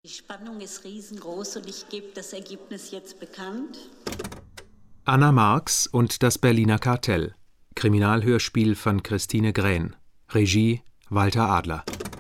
Die Spannung ist riesengroß und ich gebe das Ergebnis jetzt bekannt. Anna Marx und das Berliner Kartell. Kriminalhörspiel von Christine Grähn. Regie Walter Adler.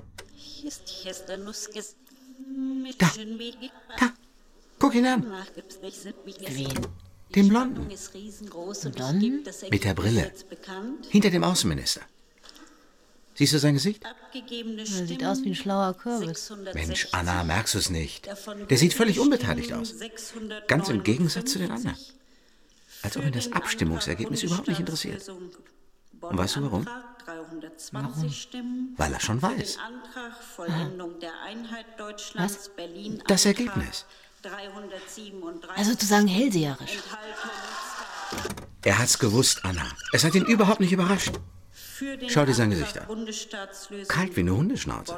Da, guck ihn an. Wen? Den Blonden. Blonden? Mit der Brille. Hinter dem Außenminister. Siehst du sein Gesicht? Der sieht aus wie ein schlauer Kürbis. Mensch, Anna, merkst du es nicht? Der sieht völlig unbeteiligt aus. Ganz im Gegensatz zu den anderen. Als ob ihn das Abstimmungsergebnis überhaupt nicht interessiert. Und weißt du warum? Warum? Weil er schon weiß. Was? Das Ergebnis. Also sozusagen hellseherisch. Er hat's gewusst, Anna. Es hat ihn überhaupt nicht überrascht. Schau dir sein Gesicht an. Kalt wie eine Hundeschnauze.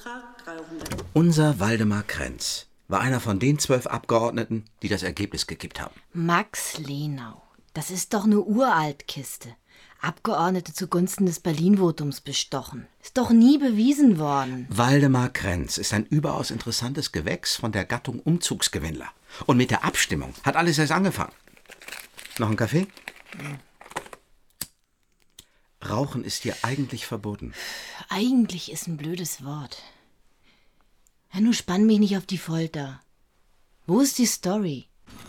Unser Waldemar Krenz war einer von den 12 Abgeordneten, die das Ergebnis gekippt haben. Max Lenau. Das ist doch eine Uraltkiste. Abgeordnete zugunsten des Berlin-Votums bestochen. Ist doch nie bewiesen worden. Waldemar Krenz ist ein überaus interessantes Gewächs von der Gattung Umzugsgewinnler. Und mit der Abstimmung hat alles erst angefangen. Noch ein Kaffee? Rauchen ist hier eigentlich verboten. Eigentlich ist ein blödes Wort. Ja, nun spann mich nicht auf die Folter. Wo ist die Story?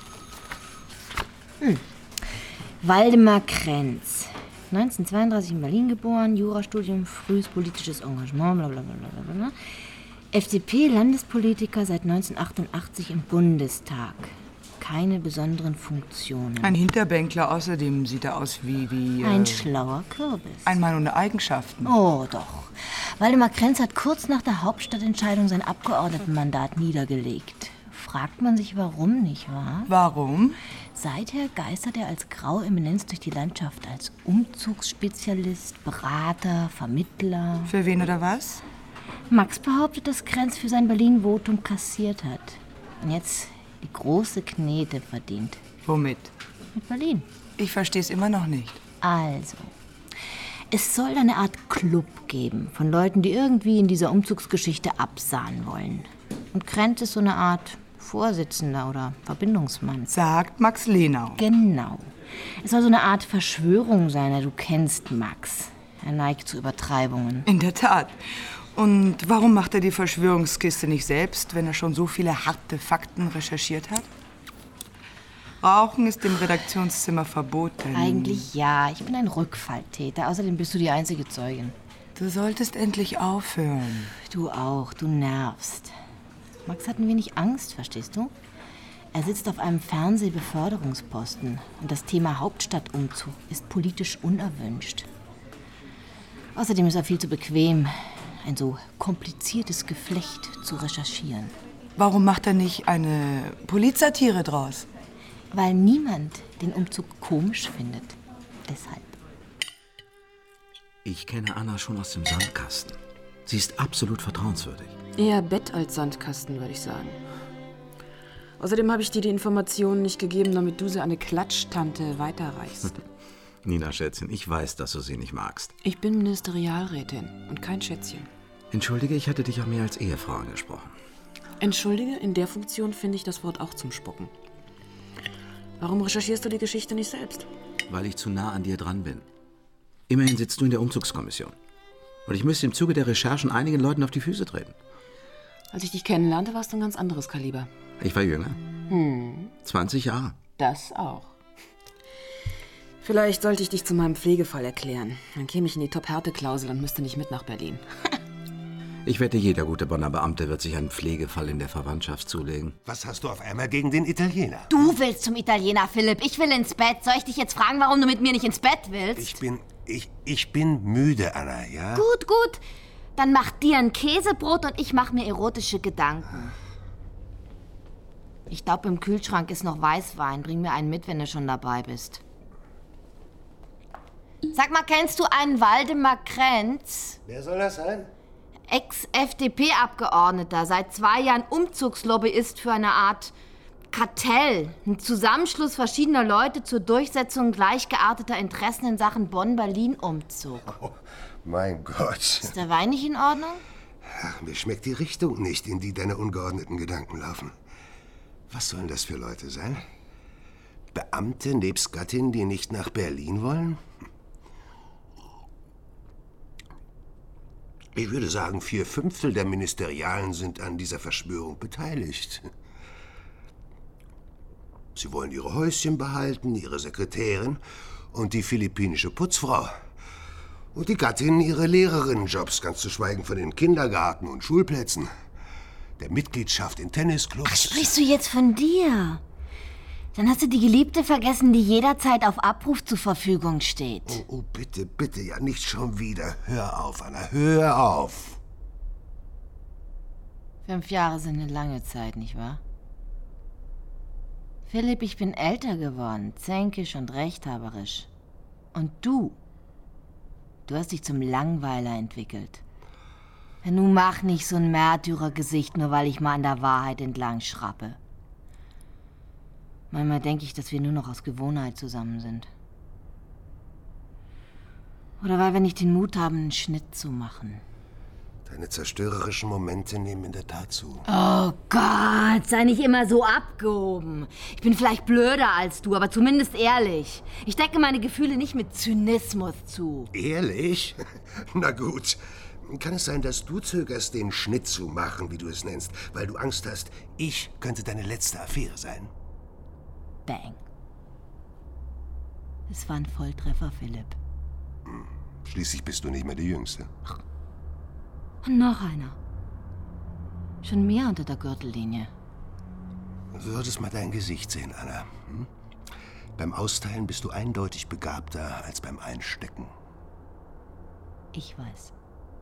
Waldemar Krenz. 1932 in Berlin geboren, Jurastudium, frühes politisches Engagement, blablabla. FDP-Landespolitiker seit 1988 im Bundestag. Keine besonderen Funktionen. Ein Hinterbänkler, außerdem sieht er aus wie Ein schlauer Kürbis. ein Mann ohne Eigenschaften. Oh, doch. Waldemar Krenz hat kurz nach der Hauptstadtentscheidung sein Abgeordnetenmandat niedergelegt. Fragt man sich, warum, nicht wahr? Warum? Seither geistert er als graue Eminenz durch die Landschaft, als Umzugsspezialist, Berater, Vermittler. Für wen oder was? Max behauptet, dass Krenz für sein Berlin-Votum kassiert hat. Und jetzt die große Knete verdient. Womit? Mit Berlin. Ich verstehe es immer noch nicht. Also, es soll eine Art Club geben von Leuten, die irgendwie in dieser Umzugsgeschichte absahen wollen. Und Krenz ist so eine Art Vorsitzender oder Verbindungsmann. Sagt Max Lenau. Genau. Es soll so eine Art Verschwörung sein. Du kennst Max. Er neigt zu Übertreibungen. In der Tat. Und warum macht er die Verschwörungskiste nicht selbst, wenn er schon so viele harte Fakten recherchiert hat? Rauchen ist im Redaktionszimmer verboten. Eigentlich ja. Ich bin ein Rückfalltäter. Außerdem bist du die einzige Zeugin. Du solltest endlich aufhören. Du auch. Du nervst. Max hat ein wenig Angst, verstehst du? Er sitzt auf einem Fernsehbeförderungsposten. Und das Thema Hauptstadtumzug ist politisch unerwünscht. Außerdem ist er viel zu bequem, ein so kompliziertes Geflecht zu recherchieren. Warum macht er nicht eine Polizsatire draus? Weil niemand den Umzug komisch findet. Deshalb. Ich kenne Anna schon aus dem Sandkasten. Sie ist absolut vertrauenswürdig. Eher Bett als Sandkasten, würde ich sagen. Außerdem habe ich dir die Informationen nicht gegeben, damit du sie an eine Klatschtante weiterreichst. Nina, Schätzchen, ich weiß, dass du sie nicht magst. Ich bin Ministerialrätin und kein Schätzchen. Entschuldige, ich hatte dich auch mehr als Ehefrau angesprochen. Entschuldige, in der Funktion finde ich das Wort auch zum Spucken. Warum recherchierst du die Geschichte nicht selbst? Weil ich zu nah an dir dran bin. Immerhin sitzt du in der Umzugskommission. Und ich müsste im Zuge der Recherchen einigen Leuten auf die Füße treten. Als ich dich kennenlernte, warst du ein ganz anderes Kaliber. Ich war jünger. 20 Jahre. Das auch. Vielleicht sollte ich dich zu meinem Pflegefall erklären. Dann käme ich in die Top-Härte-Klausel und müsste nicht mit nach Berlin. Ich wette, jeder gute Bonner Beamte wird sich einen Pflegefall in der Verwandtschaft zulegen. Was hast du auf einmal gegen den Italiener? Du willst zum Italiener, Philipp. Ich will ins Bett. Soll ich dich jetzt fragen, warum du mit mir nicht ins Bett willst? Ich bin müde, Anna, ja? Gut, gut. Dann mach dir ein Käsebrot und ich mach mir erotische Gedanken. Ich glaube, im Kühlschrank ist noch Weißwein. Bring mir einen mit, wenn du schon dabei bist. Sag mal, kennst du einen Waldemar Krenz? Wer soll das sein? Ex-FDP-Abgeordneter, seit 2 Jahren Umzugslobbyist für eine Art Kartell. Ein Zusammenschluss verschiedener Leute zur Durchsetzung gleichgearteter Interessen in Sachen Bonn-Berlin-Umzug. Oh, mein Gott. Ist der Wein nicht in Ordnung? Ach, mir schmeckt die Richtung nicht, in die deine ungeordneten Gedanken laufen. Was sollen das für Leute sein? Beamte nebst Gattin, die nicht nach Berlin wollen? Ich würde sagen, 4/5 der Ministerialen sind an dieser Verschwörung beteiligt. Sie wollen ihre Häuschen behalten, ihre Sekretärin und die philippinische Putzfrau. Und die Gattin ihre Lehrerinnenjobs, ganz zu schweigen von den Kindergarten- und Schulplätzen, der Mitgliedschaft in Tennisclubs. Ach, sprichst du jetzt von dir? Dann hast du die Geliebte vergessen, die jederzeit auf Abruf zur Verfügung steht. Oh, bitte, bitte, ja nicht schon wieder. Hör auf, Anna, hör auf. 5 Jahre sind eine lange Zeit, nicht wahr? Philipp, ich bin älter geworden, zänkisch und rechthaberisch. Und du hast dich zum Langweiler entwickelt. Nun mach nicht so ein Märtyrergesicht, nur weil ich mal an der Wahrheit entlang schrappe. Manchmal denke ich, dass wir nur noch aus Gewohnheit zusammen sind. Oder weil wir nicht den Mut haben, einen Schnitt zu machen. Deine zerstörerischen Momente nehmen in der Tat zu. Oh Gott, sei nicht immer so abgehoben. Ich bin vielleicht blöder als du, aber zumindest ehrlich. Ich decke meine Gefühle nicht mit Zynismus zu. Ehrlich? Na gut. Kann es sein, dass du zögerst, den Schnitt zu machen, wie du es nennst, weil du Angst hast, ich könnte deine letzte Affäre sein? Bang. Es war ein Volltreffer, Philipp. Schließlich bist du nicht mehr die Jüngste. Und noch einer. Schon mehr unter der Gürtellinie. Du solltest mal dein Gesicht sehen, Anna. Beim Austeilen bist du eindeutig begabter als beim Einstecken. Ich weiß.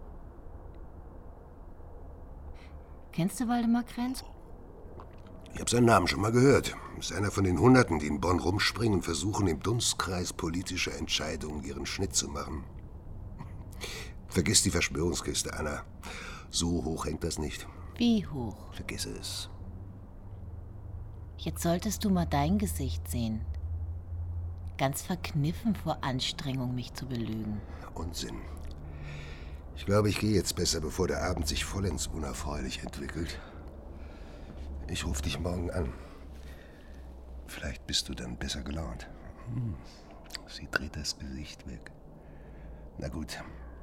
Kennst du Waldemar Krenz? Ich habe seinen Namen schon mal gehört. Ist einer von den Hunderten, die in Bonn rumspringen und versuchen, im Dunstkreis politischer Entscheidungen ihren Schnitt zu machen. Vergiss die Verschwörungskiste, Anna. So hoch hängt das nicht. Wie hoch? Vergiss es. Jetzt solltest du mal dein Gesicht sehen. Ganz verkniffen vor Anstrengung, mich zu belügen. Unsinn. Ich glaube, ich gehe jetzt besser, bevor der Abend sich vollends unerfreulich entwickelt. Ich rufe dich morgen an. Vielleicht bist du dann besser gelaunt. Sie dreht das Gesicht weg. Na gut.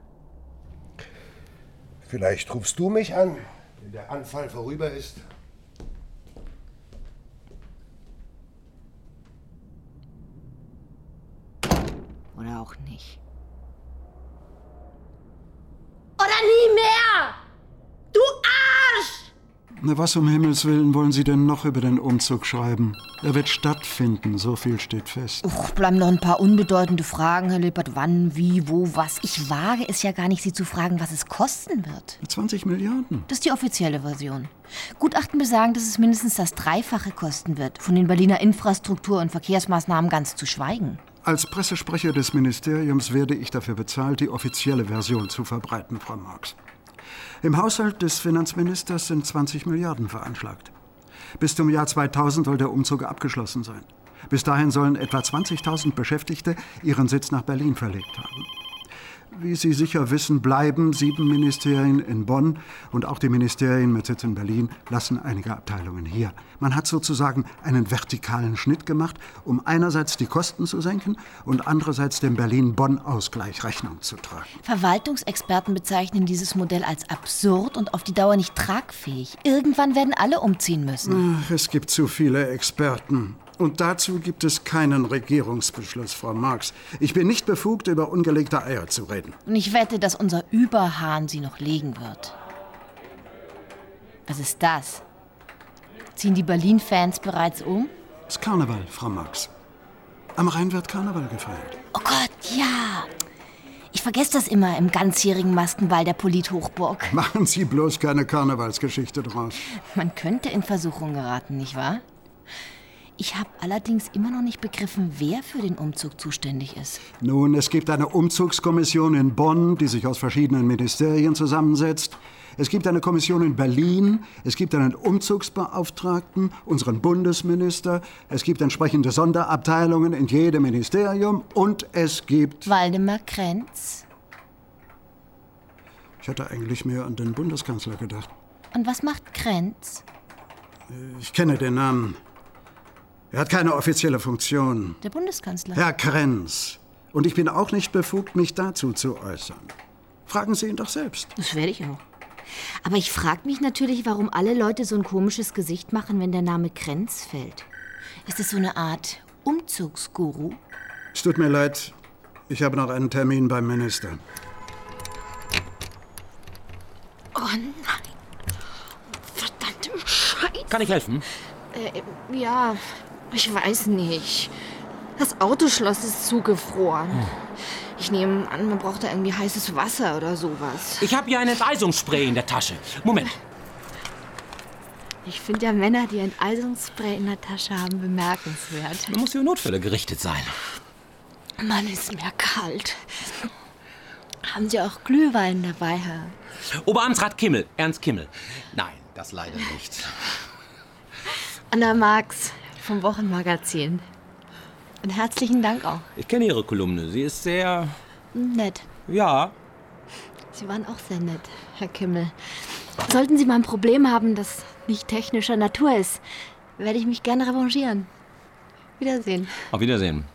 Vielleicht rufst du mich an, wenn der Anfall vorüber ist. Oder auch nicht. Oder nie mehr! Du Arsch! Na, was um Himmels Willen wollen Sie denn noch über den Umzug schreiben? Er wird stattfinden, so viel steht fest. Bleiben noch ein paar unbedeutende Fragen, Herr Lippert. Wann, wie, wo, was? Ich wage es ja gar nicht, Sie zu fragen, was es kosten wird. 20 Milliarden. Das ist die offizielle Version. Gutachten besagen, dass es mindestens das Dreifache kosten wird. Von den Berliner Infrastruktur- und Verkehrsmaßnahmen ganz zu schweigen. Als Pressesprecher des Ministeriums werde ich dafür bezahlt, die offizielle Version zu verbreiten, Frau Marx. Im Haushalt des Finanzministers sind 20 Milliarden veranschlagt. Bis zum Jahr 2000 soll der Umzug abgeschlossen sein. Bis dahin sollen etwa 20.000 Beschäftigte ihren Sitz nach Berlin verlegt haben. Wie Sie sicher wissen, bleiben 7 Ministerien in Bonn und auch die Ministerien mit Sitz in Berlin lassen einige Abteilungen hier. Man hat sozusagen einen vertikalen Schnitt gemacht, um einerseits die Kosten zu senken und andererseits dem Berlin-Bonn-Ausgleich Rechnung zu tragen. Verwaltungsexperten bezeichnen dieses Modell als absurd und auf die Dauer nicht tragfähig. Irgendwann werden alle umziehen müssen. Ach, es gibt zu viele Experten. Und dazu gibt es keinen Regierungsbeschluss, Frau Marx. Ich bin nicht befugt, über ungelegte Eier zu reden. Und ich wette, dass unser Überhahn sie noch legen wird. Was ist das? Ziehen die Berlin-Fans bereits um? Es ist Karneval, Frau Marx. Am Rhein wird Karneval gefeiert. Oh Gott, ja. Ich vergesse das immer im ganzjährigen Maskenball der Polithochburg. Machen Sie bloß keine Karnevalsgeschichte draus. Man könnte in Versuchung geraten, nicht wahr? Ich habe allerdings immer noch nicht begriffen, wer für den Umzug zuständig ist. Nun, es gibt eine Umzugskommission in Bonn, die sich aus verschiedenen Ministerien zusammensetzt. Es gibt eine Kommission in Berlin. Es gibt einen Umzugsbeauftragten, unseren Bundesminister. Es gibt entsprechende Sonderabteilungen in jedem Ministerium. Und es gibt... Waldemar Krenz. Ich hatte eigentlich mehr an den Bundeskanzler gedacht. Und was macht Krenz? Ich kenne den Namen. Er hat keine offizielle Funktion. Der Bundeskanzler. Herr Krenz. Und ich bin auch nicht befugt, mich dazu zu äußern. Fragen Sie ihn doch selbst. Das werde ich auch. Aber ich frage mich natürlich, warum alle Leute so ein komisches Gesicht machen, wenn der Name Krenz fällt. Ist es so eine Art Umzugsguru? Es tut mir leid, ich habe noch einen Termin beim Minister. Oh nein. Verdammte Scheiße. Kann ich helfen? Ja, ich weiß nicht. Das Autoschloss ist zugefroren. Ich nehme an, man braucht da irgendwie heißes Wasser oder sowas. Ich habe hier ein Enteisungsspray in der Tasche. Moment. Ich finde ja Männer, die Enteisungsspray in der Tasche haben, bemerkenswert. Man muss für Notfälle gerichtet sein. Mann, ist mir kalt. Haben Sie auch Glühwein dabei, Herr? Oberamtsrat Kimmel, Ernst Kimmel. Nein, das leider nicht. Anna Marx vom Wochenmagazin. Und herzlichen Dank auch. Ich kenne Ihre Kolumne. Sie ist sehr... Nett. Ja. Sie waren auch sehr nett, Herr Kimmel. Sollten Sie mal ein Problem haben, das nicht technischer Natur ist, werde ich mich gerne revanchieren. Wiedersehen. Auf Wiedersehen.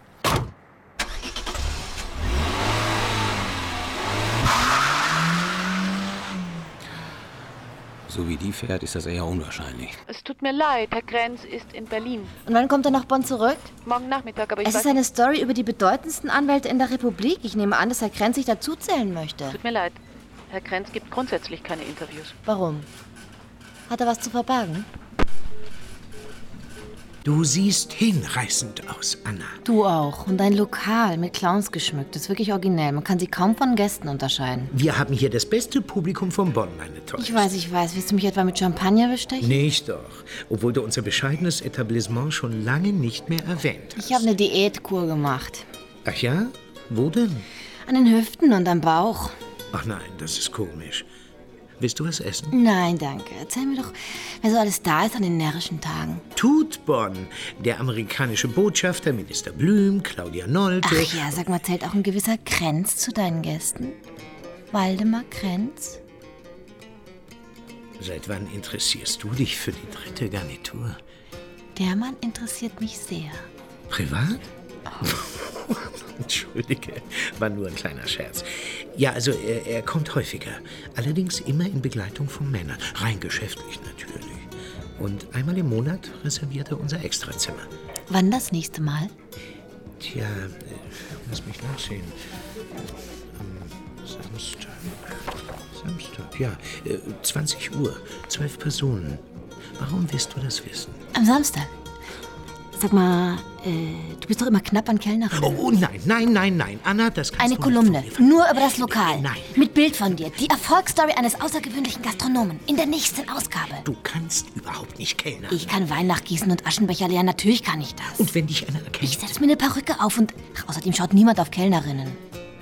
So wie die fährt, ist das eher unwahrscheinlich. Es tut mir leid, Herr Krenz ist in Berlin. Und wann kommt er nach Bonn zurück? Morgen Nachmittag, aber ich Es weiß ist eine Story über die bedeutendsten Anwälte in der Republik. Ich nehme an, dass Herr Krenz sich dazuzählen möchte. Tut mir leid. Herr Krenz gibt grundsätzlich keine Interviews. Warum? Hat er was zu verbergen? Du siehst hinreißend aus, Anna. Du auch. Und dein Lokal mit Clowns geschmückt. Das ist wirklich originell. Man kann sie kaum von Gästen unterscheiden. Wir haben hier das beste Publikum von Bonn, meine Tochter. Ich weiß. Willst du mich etwa mit Champagner bestechen? Nicht doch. Obwohl du unser bescheidenes Etablissement schon lange nicht mehr erwähnt hast. Ich habe eine Diätkur gemacht. Ach ja? Wo denn? An den Hüften und am Bauch. Ach nein, das ist komisch. Willst du was essen? Nein, danke. Erzähl mir doch, wer so alles da ist an den närrischen Tagen. Tut Bonn. Der amerikanische Botschafter, Minister Blüm, Claudia Nolte. Ach ja, sag mal, zählt auch ein gewisser Krenz zu deinen Gästen? Waldemar Krenz? Seit wann interessierst du dich für die dritte Garnitur? Der Mann interessiert mich sehr. Privat? Oh. Entschuldige, war nur ein kleiner Scherz. Ja, also er kommt häufiger. Allerdings immer in Begleitung von Männern. Rein geschäftlich natürlich. Und einmal im Monat reserviert er unser Extrazimmer. Wann das nächste Mal? Tja, lass mich nachsehen. Am Samstag, ja. 20 Uhr, 12 Personen. Warum willst du das wissen? Am Samstag? Sag mal, du bist doch immer knapp an Kellnerin. Oh, nein. Anna, das kannst Eine du Kolumne, nicht von mir nur über das Lokal. Nein. Mit Bild von dir. Die Erfolgsstory eines außergewöhnlichen Gastronomen. In der nächsten Ausgabe. Du kannst überhaupt nicht kellnern. Ich kann Wein nachgießen und Aschenbecher leeren. Natürlich kann ich das. Und wenn dich einer erkennt? Ich setz mir eine Perücke auf und... Ach, außerdem schaut niemand auf Kellnerinnen.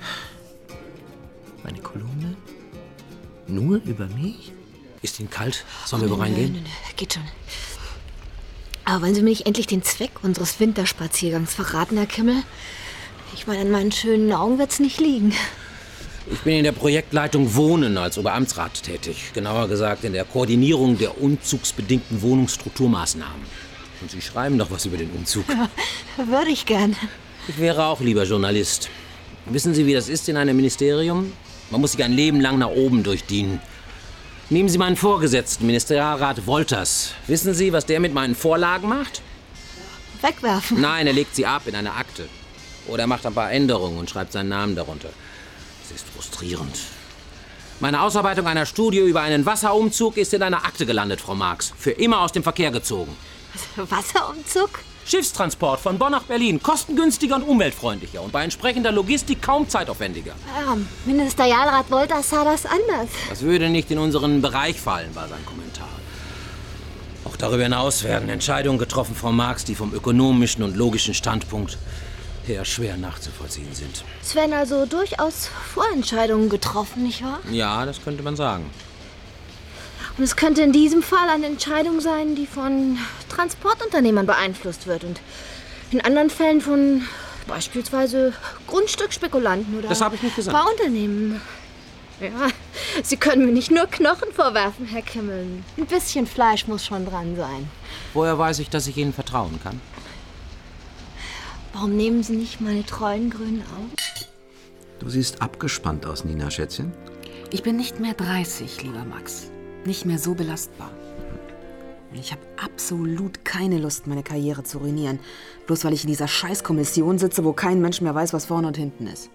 Meine Kolumne? Nur über mich? Ist Ihnen kalt? Sollen wir reingehen? Nö, geht schon. Aber wollen Sie mir nicht endlich den Zweck unseres Winterspaziergangs verraten, Herr Kimmel? Ich meine, an meinen schönen Augen wird's nicht liegen. Ich bin in der Projektleitung Wohnen als Oberamtsrat tätig. Genauer gesagt in der Koordinierung der umzugsbedingten Wohnungsstrukturmaßnahmen. Und Sie schreiben doch was über den Umzug. Ja, würde ich gern. Ich wäre auch lieber Journalist. Wissen Sie, wie das ist in einem Ministerium? Man muss sich ein Leben lang nach oben durchdienen. Nehmen Sie meinen Vorgesetzten, Ministerialrat Wolters. Wissen Sie, was der mit meinen Vorlagen macht? Wegwerfen? Nein, er legt sie ab in eine Akte. Oder er macht ein paar Änderungen und schreibt seinen Namen darunter. Das ist frustrierend. Meine Ausarbeitung einer Studie über einen Wasserumzug ist in einer Akte gelandet, Frau Marx. Für immer aus dem Verkehr gezogen. Wasserumzug? Schiffstransport von Bonn nach Berlin. Kostengünstiger und umweltfreundlicher. Und bei entsprechender Logistik kaum zeitaufwendiger. Ja, Ministerialrat Wolters sah das anders. Das würde nicht in unseren Bereich fallen, war sein Kommentar. Auch darüber hinaus werden Entscheidungen getroffen, Frau Marx, die vom ökonomischen und logischen Standpunkt her schwer nachzuvollziehen sind. Es werden also durchaus Vorentscheidungen getroffen, nicht wahr? Ja, das könnte man sagen. Und es könnte in diesem Fall eine Entscheidung sein, die von Transportunternehmern beeinflusst wird und in anderen Fällen von beispielsweise Grundstückspekulanten oder das habe ich nicht gesagt. Bauunternehmen. Ja, Sie können mir nicht nur Knochen vorwerfen, Herr Kimmel. Ein bisschen Fleisch muss schon dran sein. Woher weiß ich, dass ich Ihnen vertrauen kann? Warum nehmen Sie nicht meine treuen grünen Augen? Du siehst abgespannt aus, Nina, Schätzchen. Ich bin nicht mehr 30, lieber Max. Nicht mehr so belastbar. Ich habe absolut keine Lust, meine Karriere zu ruinieren. Bloß weil ich in dieser Scheißkommission sitze, wo kein Mensch mehr weiß, was vorne und hinten ist.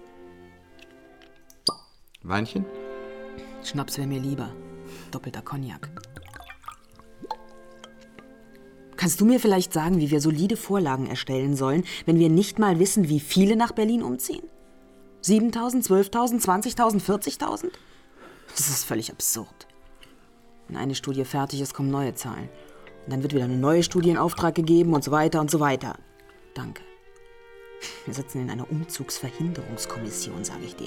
Weinchen? Schnaps wäre mir lieber. Doppelter Cognac. Kannst du mir vielleicht sagen, wie wir solide Vorlagen erstellen sollen, wenn wir nicht mal wissen, wie viele nach Berlin umziehen? 7.000, 12.000, 20.000, 40.000? Das ist völlig absurd. Wenn eine Studie fertig ist, kommen neue Zahlen. Und dann wird wieder eine neue Studie in Auftrag gegeben und so weiter und so weiter. Danke. Wir sitzen in einer Umzugsverhinderungskommission, sage ich dir.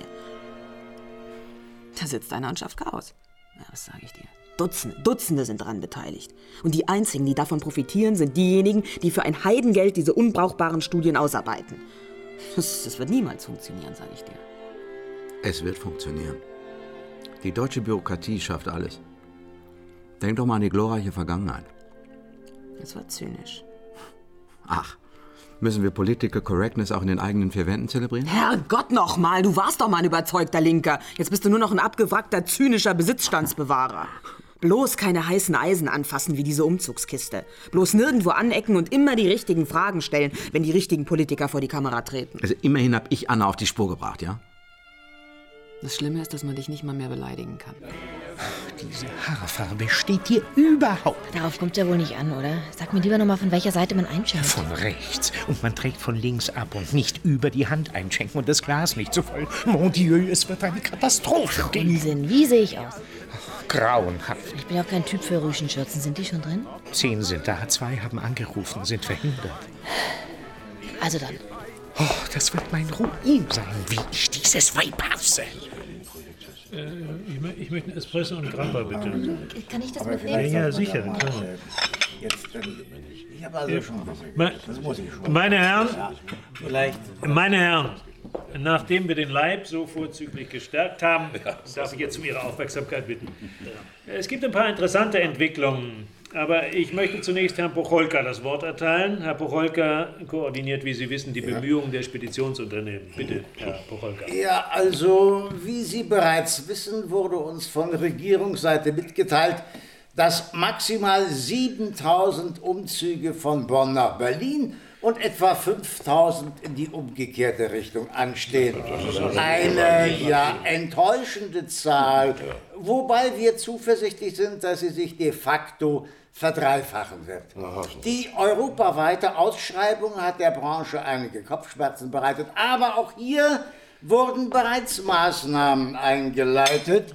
Da sitzt einer und schafft Chaos. Ja, was sage ich dir? Dutzende sind daran beteiligt. Und die einzigen, die davon profitieren, sind diejenigen, die für ein Heidengeld diese unbrauchbaren Studien ausarbeiten. Das wird niemals funktionieren, sage ich dir. Es wird funktionieren. Die deutsche Bürokratie schafft alles. Denk doch mal an die glorreiche Vergangenheit. Das war zynisch. Ach, müssen wir Political Correctness auch in den eigenen vier Wänden zelebrieren? Herrgott nochmal, du warst doch mal ein überzeugter Linker. Jetzt bist du nur noch ein abgewrackter, zynischer Besitzstandsbewahrer. Bloß keine heißen Eisen anfassen wie diese Umzugskiste. Bloß nirgendwo anecken und immer die richtigen Fragen stellen, wenn die richtigen Politiker vor die Kamera treten. Also immerhin habe ich Anna auf die Spur gebracht, ja? Das Schlimme ist, dass man dich nicht mal mehr beleidigen kann. Diese Haarfarbe steht dir überhaupt. Darauf kommt ja wohl nicht an, oder? Sag mir lieber noch mal, von welcher Seite man einschenkt. Von rechts. Und man trägt von links ab und nicht über die Hand einschenken und das Glas nicht so voll. Mon Dieu, es wird eine Katastrophe. Unsinn, wie sehe ich aus? Grauenhaft. Ich bin auch kein Typ für Rüschenschürzen. Sind die schon drin? 10 sind da, 2 haben angerufen, sind verhindert. Also dann. Oh, das wird mein Ruin sein, wie ich dieses Weib hasse. Ich möchte einen Espresso und Grappa, bitte. Kann ich das mitnehmen? Ja, sicher. Ich habe also schon das muss ich schon. Meine Herren, Vielleicht. meine Herren, nachdem wir den Leib so vorzüglich gestärkt haben, darf ich jetzt um Ihre Aufmerksamkeit bitten. Es gibt ein paar interessante Entwicklungen, aber ich möchte zunächst Herrn Pocholka das Wort erteilen. Herr Pocholka koordiniert, wie Sie wissen, die Bemühungen der Speditionsunternehmen. Bitte, Herr Pocholka. Ja, also, wie Sie bereits wissen, wurde uns von Regierungsseite mitgeteilt, dass maximal 7.000 Umzüge von Bonn nach Berlin und etwa 5.000 in die umgekehrte Richtung anstehen. Eine enttäuschende Zahl, wobei wir zuversichtlich sind, dass sie sich de facto verdreifachen wird. Die europaweite Ausschreibung hat der Branche einige Kopfschmerzen bereitet, aber auch hier wurden bereits Maßnahmen eingeleitet.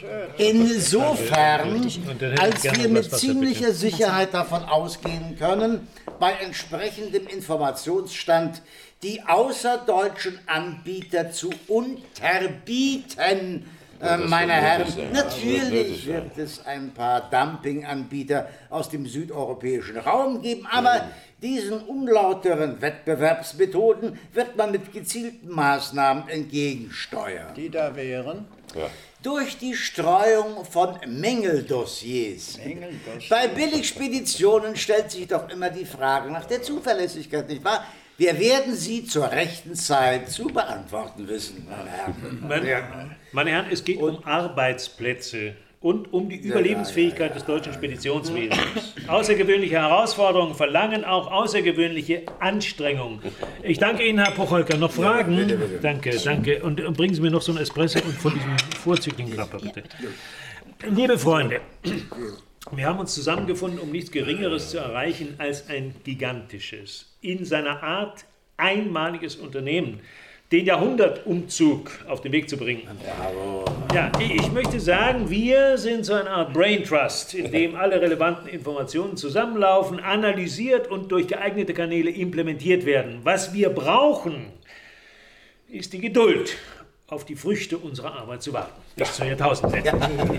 Insofern, als wir mit ziemlicher Sicherheit davon ausgehen können, bei entsprechendem Informationsstand die außerdeutschen Anbieter zu unterbieten. Meine Herren, natürlich wird es ein paar Dumpinganbieter aus dem südeuropäischen Raum geben, aber diesen unlauteren Wettbewerbsmethoden wird man mit gezielten Maßnahmen entgegensteuern. Die da wären? Ja. Durch die Streuung von Mängeldossiers. Bei Billigspeditionen stellt sich doch immer die Frage nach der Zuverlässigkeit, nicht wahr? Wir werden sie zur rechten Zeit zu beantworten wissen, meine Herren. Meine Herren, es geht um Arbeitsplätze und um die Überlebensfähigkeit des deutschen Speditionswesens. Außergewöhnliche Herausforderungen verlangen auch außergewöhnliche Anstrengungen. Ich danke Ihnen, Herr Pocholka. Noch Fragen? Ja, bitte. Danke. Und bringen Sie mir noch so einen Espresso und von diesem vorzüglichen Grappa, bitte. Liebe Freunde, wir haben uns zusammengefunden, um nichts Geringeres zu erreichen als ein gigantisches, in seiner Art einmaliges Unternehmen, den Jahrhundertumzug auf den Weg zu bringen. Ja, ich möchte sagen, wir sind so eine Art Brain Trust, in dem alle relevanten Informationen zusammenlaufen, analysiert und durch geeignete Kanäle implementiert werden. Was wir brauchen, ist die Geduld. auf die Früchte unserer Arbeit zu warten. Bis zur Jahrtausendwende.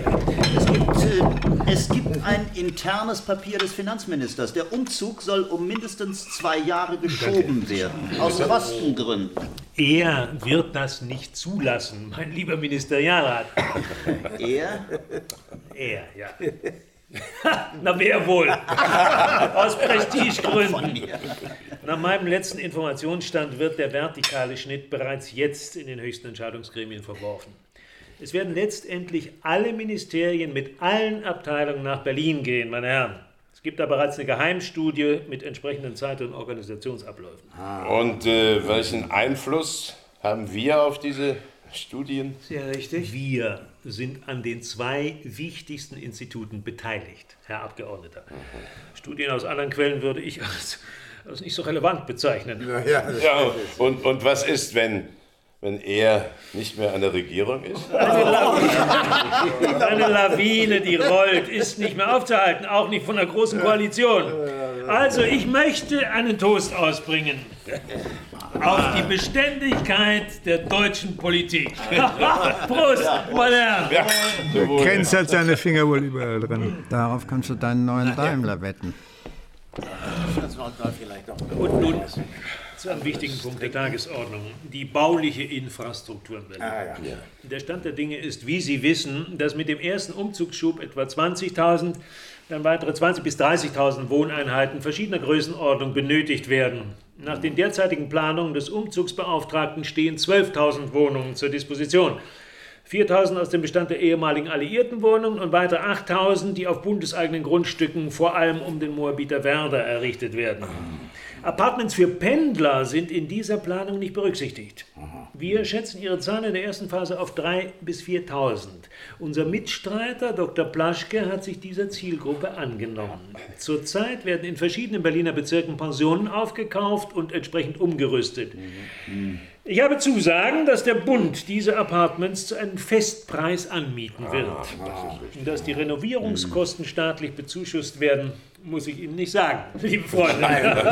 Es gibt ein internes Papier des Finanzministers. Der Umzug soll um mindestens 2 Jahre geschoben werden. Aus Kostengründen. Er wird das nicht zulassen, mein lieber Ministerialrat. Er? Er, ja. Na, wer wohl? Aus Prestigegründen. Nach meinem letzten Informationsstand wird der vertikale Schnitt bereits jetzt in den höchsten Entscheidungsgremien verworfen. Es werden letztendlich alle Ministerien mit allen Abteilungen nach Berlin gehen, meine Herren. Es gibt da bereits eine Geheimstudie mit entsprechenden Zeit- und Organisationsabläufen. Und welchen Einfluss haben wir auf diese Studien? Sehr richtig. Wir sind an den 2 wichtigsten Instituten beteiligt, Herr Abgeordneter. Studien aus anderen Quellen würde ich als nicht so relevant bezeichnen. Ja, und was ist, wenn er nicht mehr an der Regierung ist? Eine Lawine, die rollt, ist nicht mehr aufzuhalten, auch nicht von der Großen Koalition. Also, ich möchte einen Toast ausbringen. Auf die Beständigkeit der deutschen Politik. Prost, meine Herren. Der Krenz hat seine Finger wohl überall drin. Darauf kannst du deinen neuen Daimler wetten. Und nun zu einem wichtigen Punkt der Tagesordnung. Die bauliche Infrastruktur in Berlin. Der Stand der Dinge ist, wie Sie wissen, dass mit dem ersten Umzugsschub etwa 20.000, dann weitere 20.000 bis 30.000 Wohneinheiten verschiedener Größenordnung benötigt werden. Nach den derzeitigen Planungen des Umzugsbeauftragten stehen 12.000 Wohnungen zur Disposition. 4.000 aus dem Bestand der ehemaligen alliierten Wohnungen und weitere 8.000, die auf bundeseigenen Grundstücken vor allem um den Moabiter Werder errichtet werden. Apartments für Pendler sind in dieser Planung nicht berücksichtigt. Wir schätzen ihre Zahl in der ersten Phase auf 3.000 bis 4.000. Unser Mitstreiter Dr. Plaschke hat sich dieser Zielgruppe angenommen. Zurzeit werden in verschiedenen Berliner Bezirken Pensionen aufgekauft und entsprechend umgerüstet. Ich habe Zusagen, dass der Bund diese Apartments zu einem Festpreis anmieten wird. Dass die Renovierungskosten staatlich bezuschusst werden, muss ich Ihnen nicht sagen, liebe Freunde.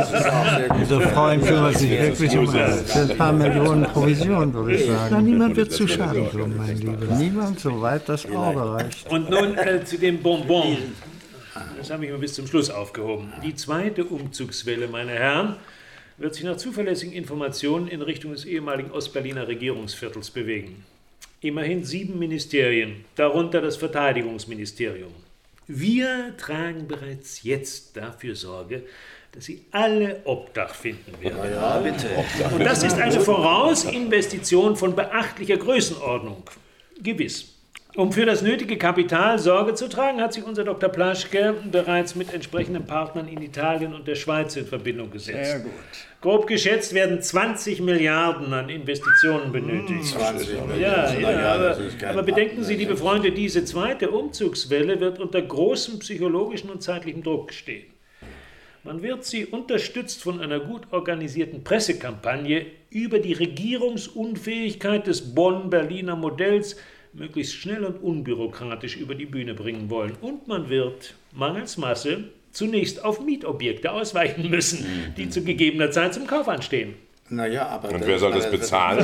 Dieser Freund kümmert sich wirklich um alles. Für ein paar Millionen Provision, würde ich sagen. Na, niemand wird zu Schaden kommen, mein Lieber. Niemand, soweit das Auge reicht. Und nun zu dem Bonbon. Das habe ich mir bis zum Schluss aufgehoben. Die zweite Umzugswelle, meine Herren, wird sich nach zuverlässigen Informationen in Richtung des ehemaligen Ostberliner Regierungsviertels bewegen. Immerhin 7 Ministerien, darunter das Verteidigungsministerium. Wir tragen bereits jetzt dafür Sorge, dass sie alle Obdach finden werden. Ja, bitte. Und das ist eine Vorausinvestition von beachtlicher Größenordnung. Gewiss. Um für das nötige Kapital Sorge zu tragen, hat sich unser Dr. Plaschke bereits mit entsprechenden Partnern in Italien und der Schweiz in Verbindung gesetzt. Sehr gut. Grob geschätzt werden 20 Milliarden an Investitionen benötigt. 20 Milliarden. Aber bedenken Sie, liebe Freunde, diese zweite Umzugswelle wird unter großem psychologischen und zeitlichem Druck stehen. Man wird sie, unterstützt von einer gut organisierten Pressekampagne, über die Regierungsunfähigkeit des Bonn-Berliner Modells möglichst schnell und unbürokratisch über die Bühne bringen wollen. Und man wird, mangels Masse, zunächst auf Mietobjekte ausweichen müssen, die zu gegebener Zeit zum Kauf anstehen. Naja, aber... Und wer soll das bezahlen?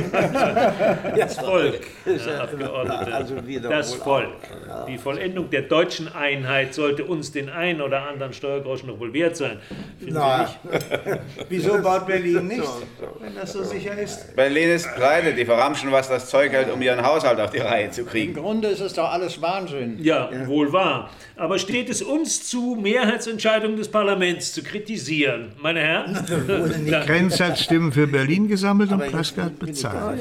Das Volk, Herr Abgeordneter. Das Volk. Die Vollendung der deutschen Einheit sollte uns den einen oder anderen Steuergroschen noch wohl wert sein. Finden Sie nicht? Wieso baut Berlin nicht, wenn das so sicher ist? Berlin ist pleite. Die verramschen, was das Zeug hält, um ihren Haushalt auf die Reihe zu kriegen. Im Grunde ist es doch alles Wahnsinn. Ja, wohl wahr. Aber steht es uns zu, Mehrheitsentscheidungen des Parlaments zu kritisieren, meine Herren? Krenz hat Stimmen für Berlin gesammelt und Plaschke hat bezahlt.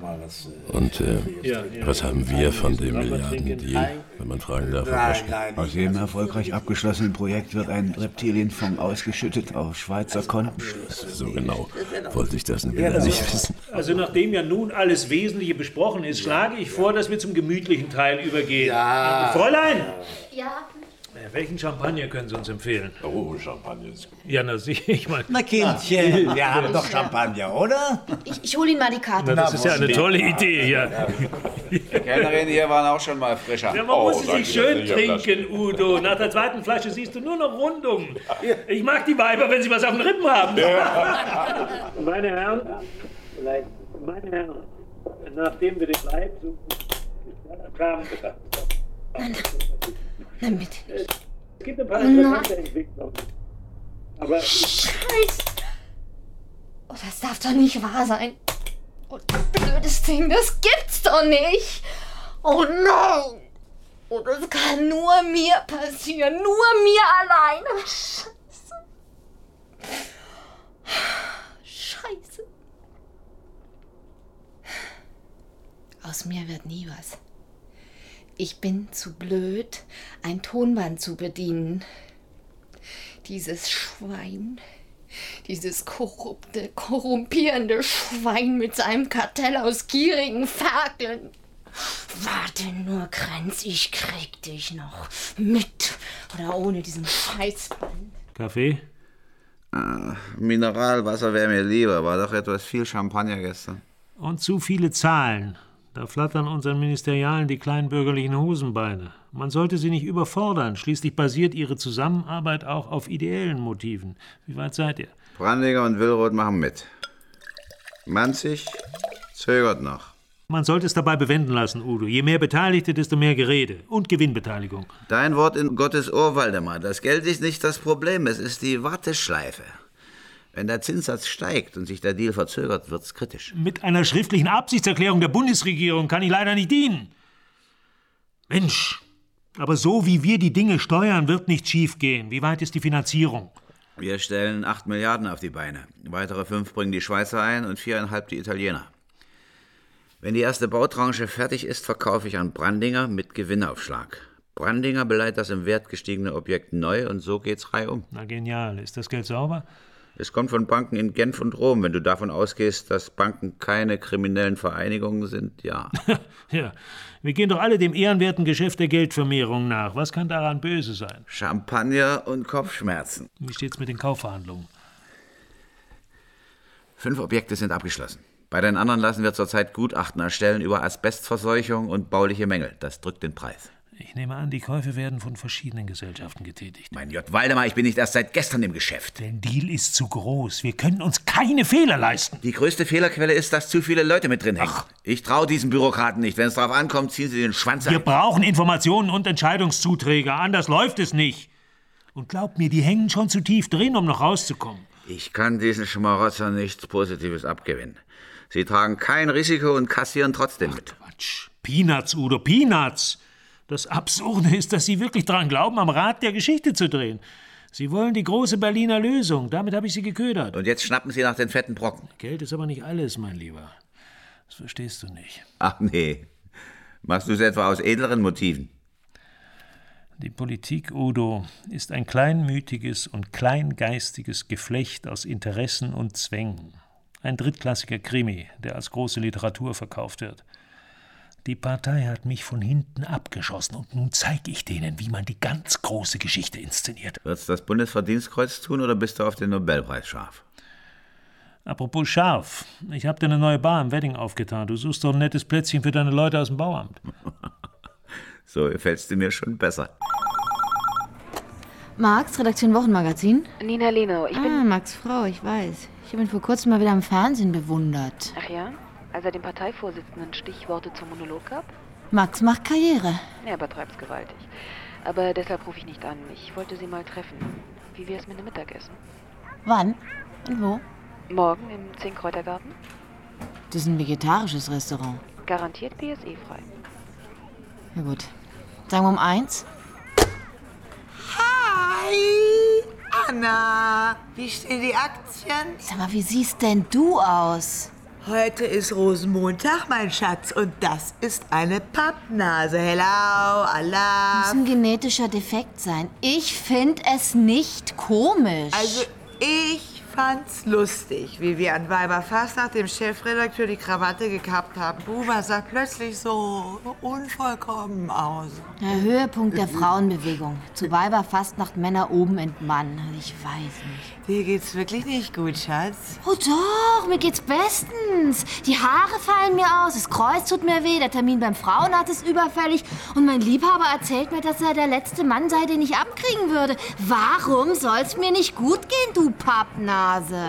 Und was haben wir von dem Milliardendeal, wenn man fragen darf? Aus jedem erfolgreich abgeschlossenen Projekt wird ein Reptilienfonds ausgeschüttet auf Schweizer Konten. So genau wollte ich das nicht wissen. Also nachdem ja nun alles Wesentliche besprochen ist, schlage ich vor, dass wir zum gemütlichen Teil übergehen. Ja. Fräulein! Ja? Welchen Champagner können Sie uns empfehlen? Oh, Champagner ist gut. Ja, na sicher, ich meine... Na Kindchen, wir haben doch Champagner, oder? Ich hole Ihnen mal die Karte. Na, das ist ja eine tolle Idee, ja. Die Kellnerin hier waren auch schon mal frischer. Ja, man muss sie sich schön trinken, Udo. Nach der zweiten Flasche siehst du nur noch Rundungen. Ich mag die Weiber, wenn sie was auf den Rippen haben. Meine Herren, nachdem wir den Leib so kamen. Nein, bitte. Es gibt ein paar interessante Entwicklungen. Aber Scheiße! Oh, das darf doch nicht wahr sein. Oh, blödes Ding, das gibt's doch nicht. Oh nein! Oh, das kann nur mir passieren. Nur mir allein. Oh, Scheiße. Scheiße. Aus mir wird nie was. Ich bin zu blöd, ein Tonband zu bedienen. Dieses Schwein, dieses korrupte, korrumpierende Schwein mit seinem Kartell aus gierigen Ferkeln. Warte nur, Krenz, ich krieg dich noch. Mit oder ohne diesen Scheißband. Kaffee? Mineralwasser wäre mir lieber, war doch etwas viel Champagner gestern. Und zu viele Zahlen. Da flattern unseren Ministerialen die kleinen bürgerlichen Hosenbeine. Man sollte sie nicht überfordern. Schließlich basiert ihre Zusammenarbeit auch auf ideellen Motiven. Wie weit seid ihr? Brandiger und Willroth machen mit. Manzig zögert noch. Man sollte es dabei bewenden lassen, Udo. Je mehr Beteiligte, desto mehr Gerede. Und Gewinnbeteiligung. Dein Wort in Gottes Ohr, Waldemar. Das Geld ist nicht das Problem, es ist die Warteschleife. Wenn der Zinssatz steigt und sich der Deal verzögert, wird's kritisch. Mit einer schriftlichen Absichtserklärung der Bundesregierung kann ich leider nicht dienen. Mensch, aber so wie wir die Dinge steuern, wird nicht schief gehen. Wie weit ist die Finanzierung? Wir stellen 8 Milliarden auf die Beine. Weitere 5 bringen die Schweizer ein und 4,5 die Italiener. Wenn die erste Bautranche fertig ist, verkaufe ich an Brandinger mit Gewinnaufschlag. Brandinger beleiht das im Wert gestiegene Objekt neu und so geht's reihum. Na genial. Ist das Geld sauber? Es kommt von Banken in Genf und Rom. Wenn du davon ausgehst, dass Banken keine kriminellen Vereinigungen sind, ja. Ja, wir gehen doch alle dem ehrenwerten Geschäft der Geldvermehrung nach. Was kann daran böse sein? Champagner und Kopfschmerzen. Wie steht's mit den Kaufverhandlungen? 5 Objekte sind abgeschlossen. Bei den anderen lassen wir zurzeit Gutachten erstellen über Asbestverseuchung und bauliche Mängel. Das drückt den Preis. Ich nehme an, die Käufe werden von verschiedenen Gesellschaften getätigt. Mein J. Waldemar, ich bin nicht erst seit gestern im Geschäft. Der Deal ist zu groß. Wir können uns keine Fehler leisten. Die größte Fehlerquelle ist, dass zu viele Leute mit drin hängen. Ach. Ich traue diesen Bürokraten nicht. Wenn es darauf ankommt, ziehen sie den Schwanz ein. Wir brauchen Informationen und Entscheidungszuträger. Anders läuft es nicht. Und glaub mir, die hängen schon zu tief drin, um noch rauszukommen. Ich kann diesen Schmarotzer nichts Positives abgewinnen. Sie tragen kein Risiko und kassieren trotzdem mit. Quatsch. Peanuts, Udo, Peanuts. Das Absurde ist, dass Sie wirklich daran glauben, am Rad der Geschichte zu drehen. Sie wollen die große Berliner Lösung. Damit habe ich Sie geködert. Und jetzt schnappen Sie nach den fetten Brocken. Geld ist aber nicht alles, mein Lieber. Das verstehst du nicht. Ach nee. Machst du es etwa aus edleren Motiven? Die Politik, Udo, ist ein kleinmütiges und kleingeistiges Geflecht aus Interessen und Zwängen. Ein drittklassiger Krimi, der als große Literatur verkauft wird. Die Partei hat mich von hinten abgeschossen und nun zeige ich denen, wie man die ganz große Geschichte inszeniert. Wird's das Bundesverdienstkreuz tun oder bist du auf den Nobelpreis scharf? Apropos scharf, ich habe dir eine neue Bar im Wedding aufgetan. Du suchst doch ein nettes Plätzchen für deine Leute aus dem Bauamt. So gefällst du mir schon besser. Max, Redaktion Wochenmagazin? Nina Lenau, ich bin... Max' Frau, ich weiß. Ich habe ihn vor kurzem mal wieder im Fernsehen bewundert. Ach ja? Als er dem Parteivorsitzenden Stichworte zum Monolog gab? Max macht Karriere. Er übertreibt's gewaltig. Aber deshalb rufe ich nicht an. Ich wollte Sie mal treffen. Wie wär's mit einem Mittagessen? Wann? Und wo? Morgen im 10-Kräutergarten. Das ist ein vegetarisches Restaurant. Garantiert BSE-frei. Na gut. Sagen wir um 1? Hi, Anna. Wie stehen die Aktien? Sag mal, wie siehst denn du aus? Heute ist Rosenmontag, mein Schatz, und das ist eine Pappnase. Hello, Allah. Muss ein genetischer Defekt sein. Ich finde es nicht komisch. Also, ich fand's lustig, wie wir an Weiberfastnacht dem Chefredakteur die Krawatte gekappt haben. Buber sah plötzlich so unvollkommen aus. Der Höhepunkt der Frauenbewegung. Zu Weiberfastnacht Männer oben entmannen. Ich weiß nicht. Dir geht's wirklich nicht gut, Schatz? Oh doch, mir geht's bestens. Die Haare fallen mir aus, das Kreuz tut mir weh, der Termin beim Frauenarzt ist überfällig und mein Liebhaber erzählt mir, dass er der letzte Mann sei, den ich abkriegen würde. Warum soll's mir nicht gut gehen, du Pappnase?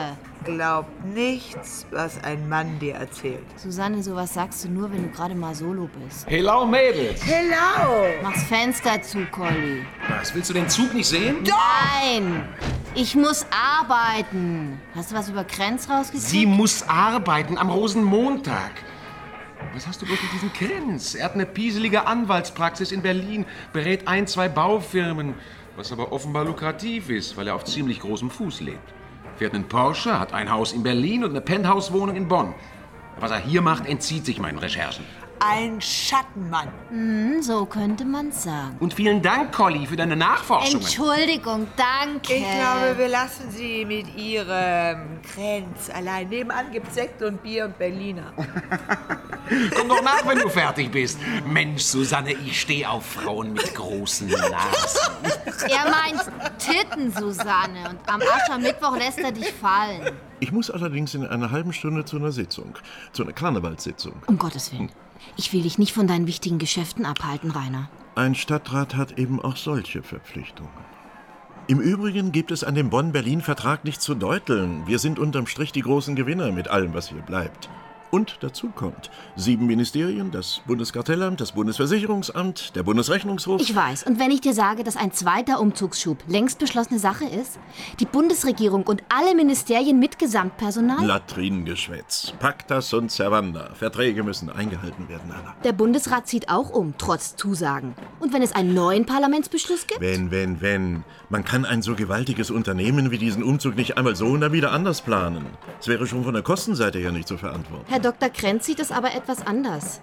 glaub nichts, was ein Mann dir erzählt. Susanne, sowas sagst du nur, wenn du gerade mal solo bist. Hello, Mädels. Hello. Mach's Fenster zu, Colli. Was, willst du den Zug nicht sehen? Nein! Ich muss arbeiten. Hast du was über Krenz rausgekriegt? Sie muss arbeiten am Rosenmontag. Was hast du bloß mit diesem Krenz? Er hat eine pieselige Anwaltspraxis in Berlin, berät 1, 2 Baufirmen, was aber offenbar lukrativ ist, weil er auf ziemlich großem Fuß lebt. Fährt einen Porsche, hat ein Haus in Berlin und eine Penthouse-Wohnung in Bonn. Was er hier macht, entzieht sich meinen Recherchen. Ein Schattenmann. So könnte man's sagen. Und vielen Dank, Colli, für deine Nachforschungen. Entschuldigung, danke. Ich glaube, wir lassen Sie mit Ihrem Krenz allein. Nebenan gibt's Sekt und Bier und Berliner. Komm doch nach, wenn du fertig bist. Mensch, Susanne, ich stehe auf Frauen mit großen Nasen. Er meint Titten, Susanne. Und am Aschermittwoch lässt er dich fallen. Ich muss allerdings in einer halben Stunde zu einer Sitzung. Zu einer Karnevalssitzung. Um Gottes Willen. Ich will dich nicht von deinen wichtigen Geschäften abhalten, Rainer. Ein Stadtrat hat eben auch solche Verpflichtungen. Im Übrigen gibt es an dem Bonn-Berlin-Vertrag nichts zu deuteln. Wir sind unterm Strich die großen Gewinner mit allem, was hier bleibt. Und dazu kommt 7 Ministerien, das Bundeskartellamt, das Bundesversicherungsamt, der Bundesrechnungshof. Ich weiß. Und wenn ich dir sage, dass ein zweiter Umzugsschub längst beschlossene Sache ist? Die Bundesregierung und alle Ministerien mit Gesamtpersonal? Latrinengeschwätz. Pacta sunt servanda. Verträge müssen eingehalten werden, Anna. Der Bundesrat zieht auch um, trotz Zusagen. Und wenn es einen neuen Parlamentsbeschluss gibt? Wenn. Man kann ein so gewaltiges Unternehmen wie diesen Umzug nicht einmal so und dann wieder anders planen. Es wäre schon von der Kostenseite her nicht zu verantworten. Herr Dr. Krenz sieht es aber etwas anders.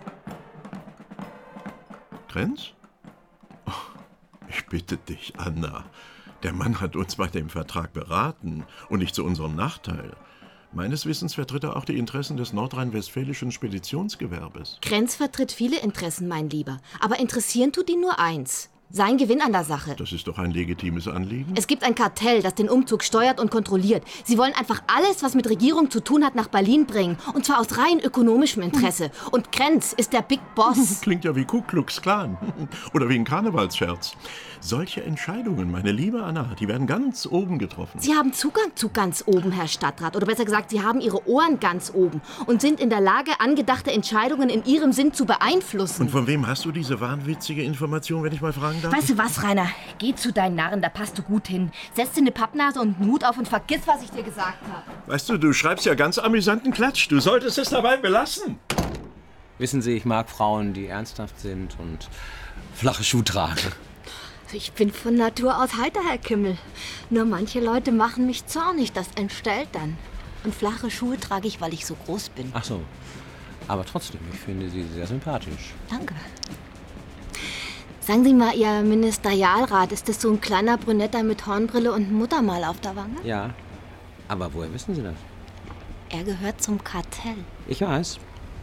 Krenz? Oh, ich bitte dich, Anna. Der Mann hat uns bei dem Vertrag beraten und nicht zu unserem Nachteil. Meines Wissens vertritt er auch die Interessen des nordrhein-westfälischen Speditionsgewerbes. Krenz vertritt viele Interessen, mein Lieber. Aber interessieren tut ihn nur eins. Sein Gewinn an der Sache. Das ist doch ein legitimes Anliegen. Es gibt ein Kartell, das den Umzug steuert und kontrolliert. Sie wollen einfach alles, was mit Regierung zu tun hat, nach Berlin bringen. Und zwar aus rein ökonomischem Interesse. Und Krenz ist der Big Boss. Klingt ja wie Ku Klux Klan. Oder wie ein Karnevalsscherz. Solche Entscheidungen, meine liebe Anna, die werden ganz oben getroffen. Sie haben Zugang zu ganz oben, Herr Stadtrat. Oder besser gesagt, Sie haben Ihre Ohren ganz oben. Und sind in der Lage, angedachte Entscheidungen in Ihrem Sinn zu beeinflussen. Und von wem hast du diese wahnwitzige Information, wenn ich mal fragen darf? Weißt du was, Rainer? Geh zu deinen Narren, da passt du gut hin. Setz dir eine Pappnase und einen Hut auf und vergiss, was ich dir gesagt habe. Weißt du, du schreibst ja ganz amüsanten Klatsch. Du solltest es dabei belassen. Wissen Sie, ich mag Frauen, die ernsthaft sind und flache Schuhe tragen. Ich bin von Natur aus heiter, Herr Kimmel. Nur manche Leute machen mich zornig, das entstellt dann. Und flache Schuhe trage ich, weil ich so groß bin. Ach so. Aber trotzdem, ich finde Sie sehr sympathisch. Danke. Sagen Sie mal, Ihr Ministerialrat, ist das so ein kleiner Brünetter mit Hornbrille und Muttermal auf der Wange? Ja. Aber woher wissen Sie das? Er gehört zum Kartell. Ich weiß.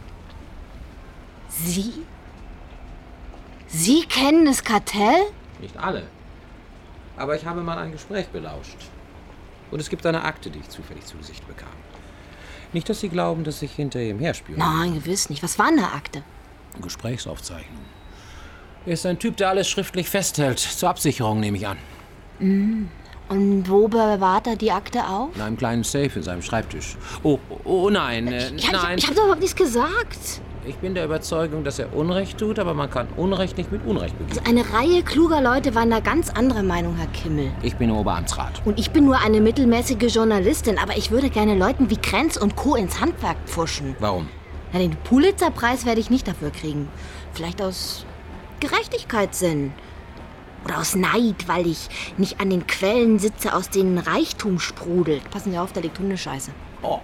Sie? Sie kennen das Kartell? Nicht alle. Aber ich habe mal ein Gespräch belauscht. Und es gibt eine Akte, die ich zufällig zu Gesicht bekam. Nicht, dass Sie glauben, dass ich hinter ihm herspione. Nein, gewiss nicht. Was war eine Akte? Gesprächsaufzeichnung. Er ist ein Typ, der alles schriftlich festhält. Zur Absicherung, nehme ich an. Und wo bewahrt er die Akte auf? In einem kleinen Safe in seinem Schreibtisch. Oh nein, nein. Ich hab doch überhaupt nichts gesagt. Ich bin der Überzeugung, dass er Unrecht tut, aber man kann Unrecht nicht mit Unrecht begegnen. Eine Reihe kluger Leute waren da ganz anderer Meinung, Herr Kimmel. Ich bin Oberamtsrat. Und ich bin nur eine mittelmäßige Journalistin, aber ich würde gerne Leuten wie Krenz und Co. ins Handwerk pfuschen. Warum? Na, den Pulitzer-Preis werde ich nicht dafür kriegen. Vielleicht aus Gerechtigkeitssinn. Oder aus Neid, weil ich nicht an den Quellen sitze, aus denen Reichtum sprudelt. Passen Sie auf, da liegt Hundescheiße. Oh.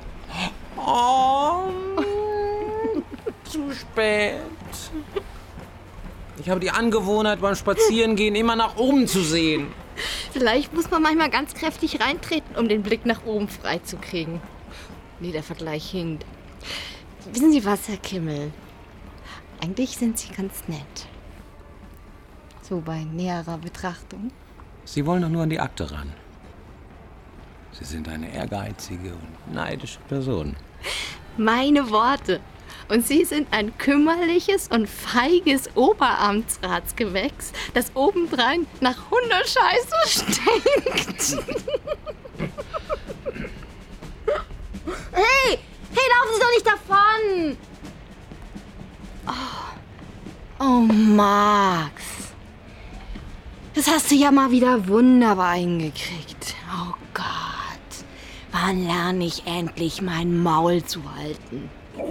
Zu spät. Ich habe die Angewohnheit, beim Spazierengehen immer nach oben zu sehen. Vielleicht muss man manchmal ganz kräftig reintreten, um den Blick nach oben freizukriegen. Nee, der Vergleich hinkt. Wissen Sie was, Herr Kimmel? Eigentlich sind Sie ganz nett. So bei näherer Betrachtung. Sie wollen doch nur an die Akte ran. Sie sind eine ehrgeizige und neidische Person. Meine Worte. Und Sie sind ein kümmerliches und feiges Oberamtsratsgewächs, das obendrein nach Hundescheiße stinkt. Max. Das hast du ja mal wieder wunderbar hingekriegt. Oh Gott. Wann lerne ich endlich mein Maul zu halten?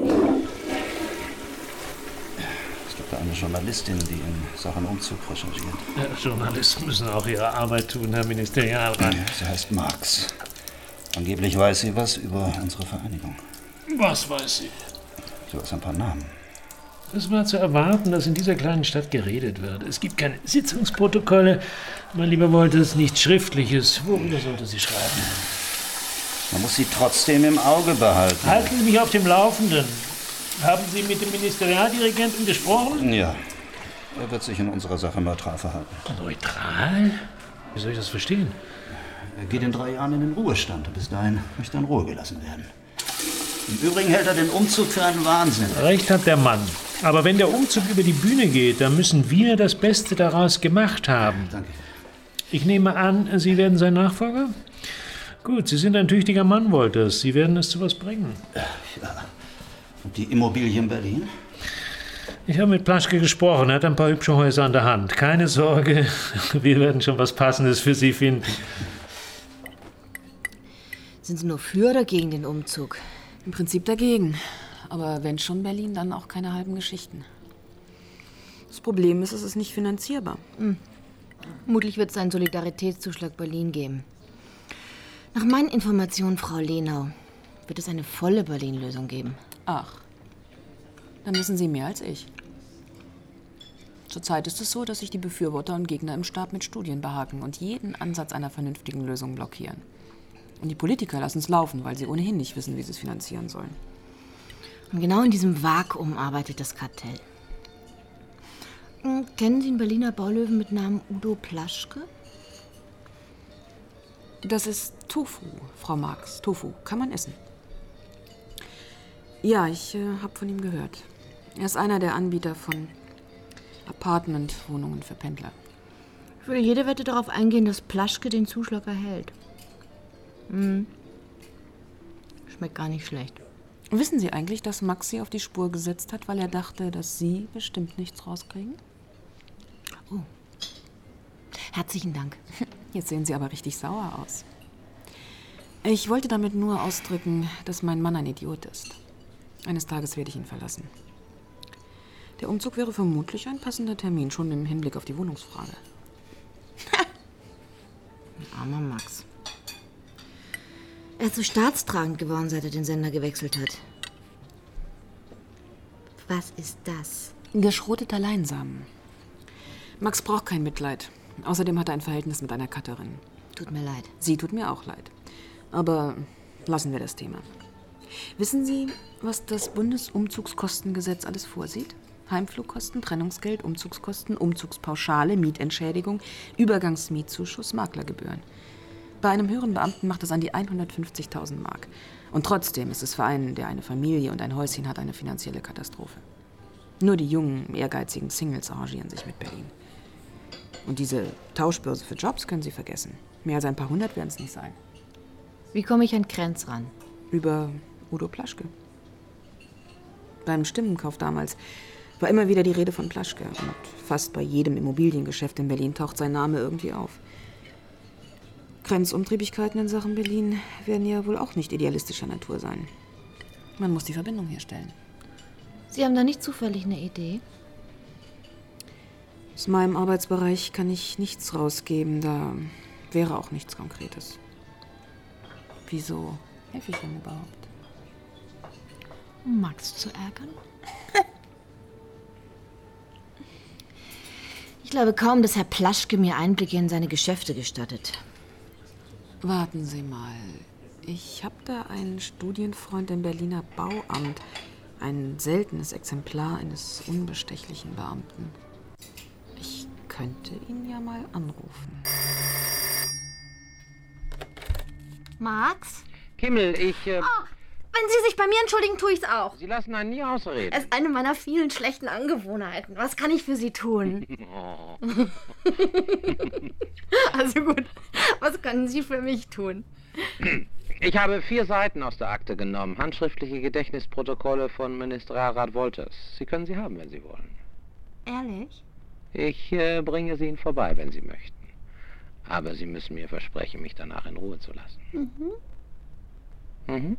Es gibt da eine Journalistin, die in Sachen Umzug recherchiert. Ja, Journalisten müssen auch ihre Arbeit tun, Herr Ministerialrat. Sie heißt Marx. Angeblich weiß sie was über unsere Vereinigung. Was weiß sie? Sie weiß ein paar Namen. Es war zu erwarten, dass in dieser kleinen Stadt geredet wird. Es gibt keine Sitzungsprotokolle. Mein lieber Wolters, nichts Schriftliches. Worüber sollte sie schreiben? Man muss sie trotzdem im Auge behalten. Halten Sie mich auf dem Laufenden. Haben Sie mit dem Ministerialdirigenten gesprochen? Ja. Er wird sich in unserer Sache neutral verhalten. Neutral? Wie soll ich das verstehen? Er geht in 3 Jahren in den Ruhestand. Bis dahin möchte er in Ruhe gelassen werden. Im Übrigen hält er den Umzug für einen Wahnsinn. Recht hat der Mann. Aber wenn der Umzug über die Bühne geht, dann müssen wir das Beste daraus gemacht haben. Danke. Ich nehme an, Sie werden sein Nachfolger? Gut, Sie sind ein tüchtiger Mann, Wolters. Sie werden es zu was bringen. Ja. Und die Immobilie in Berlin? Ich habe mit Plaschke gesprochen. Er hat ein paar hübsche Häuser an der Hand. Keine Sorge, wir werden schon was Passendes für Sie finden. Sind Sie nur für oder gegen den Umzug? Im Prinzip dagegen. Aber wenn schon Berlin, dann auch keine halben Geschichten. Das Problem ist, es ist nicht finanzierbar. Vermutlich wird es einen Solidaritätszuschlag Berlin geben. Nach meinen Informationen, Frau Lenau, wird es eine volle Berlin-Lösung geben. Ach, dann wissen Sie mehr als ich. Zurzeit ist es so, dass sich die Befürworter und Gegner im Stab mit Studien behaken und jeden Ansatz einer vernünftigen Lösung blockieren. Und die Politiker lassen es laufen, weil sie ohnehin nicht wissen, wie sie es finanzieren sollen. Und genau in diesem Vakuum arbeitet das Kartell. Kennen Sie einen Berliner Baulöwen mit Namen Udo Plaschke? Das ist Tofu, Frau Marx. Tofu kann man essen. Ja, ich habe von ihm gehört. Er ist einer der Anbieter von Apartmentwohnungen für Pendler. Ich würde jede Wette darauf eingehen, dass Plaschke den Zuschlag erhält. Schmeckt gar nicht schlecht. Wissen Sie eigentlich, dass Max Sie auf die Spur gesetzt hat, weil er dachte, dass Sie bestimmt nichts rauskriegen? Oh. Herzlichen Dank. Jetzt sehen Sie aber richtig sauer aus. Ich wollte damit nur ausdrücken, dass mein Mann ein Idiot ist. Eines Tages werde ich ihn verlassen. Der Umzug wäre vermutlich ein passender Termin, schon im Hinblick auf die Wohnungsfrage. Armer Max. Er ist so staatstragend geworden, seit er den Sender gewechselt hat. Was ist das? Geschroteter Leinsamen. Max braucht kein Mitleid. Außerdem hat er ein Verhältnis mit einer Cutterin. Tut mir leid. Sie tut mir auch leid. Aber lassen wir das Thema. Wissen Sie, was das Bundesumzugskostengesetz alles vorsieht? Heimflugkosten, Trennungsgeld, Umzugskosten, Umzugspauschale, Mietentschädigung, Übergangsmietzuschuss, Maklergebühren. Bei einem höheren Beamten macht das an die 150.000 Mark. Und trotzdem ist es für einen, der eine Familie und ein Häuschen hat, eine finanzielle Katastrophe. Nur die jungen, ehrgeizigen Singles arrangieren sich mit Berlin. Und diese Tauschbörse für Jobs können Sie vergessen. Mehr als ein paar hundert werden es nicht sein. Wie komme ich an Krenz ran? Über Udo Plaschke. Beim Stimmenkauf damals war immer wieder die Rede von Plaschke. Und fast bei jedem Immobiliengeschäft in Berlin taucht sein Name irgendwie auf. Krenz' Umtriebigkeiten in Sachen Berlin werden ja wohl auch nicht idealistischer Natur sein. Man muss die Verbindung herstellen. Sie haben da nicht zufällig eine Idee? Aus meinem Arbeitsbereich kann ich nichts rausgeben, da wäre auch nichts Konkretes. Wieso helfe ich ihm überhaupt? Um Max zu ärgern? Ich glaube kaum, dass Herr Plaschke mir Einblicke in seine Geschäfte gestattet. Warten Sie mal. Ich habe da einen Studienfreund im Berliner Bauamt. Ein seltenes Exemplar eines unbestechlichen Beamten. Ich könnte ihn ja mal anrufen. Max? Kimmel, Wenn Sie sich bei mir entschuldigen, tue ich's auch. Sie lassen einen nie ausreden. Es ist eine meiner vielen schlechten Angewohnheiten. Was kann ich für Sie tun? Oh. Also gut, was können Sie für mich tun? Ich habe 4 Seiten aus der Akte genommen. Handschriftliche Gedächtnisprotokolle von Ministerialrat Wolters. Sie können sie haben, wenn Sie wollen. Ehrlich? Ich bringe Sie Ihnen vorbei, wenn Sie möchten. Aber Sie müssen mir versprechen, mich danach in Ruhe zu lassen. Mhm.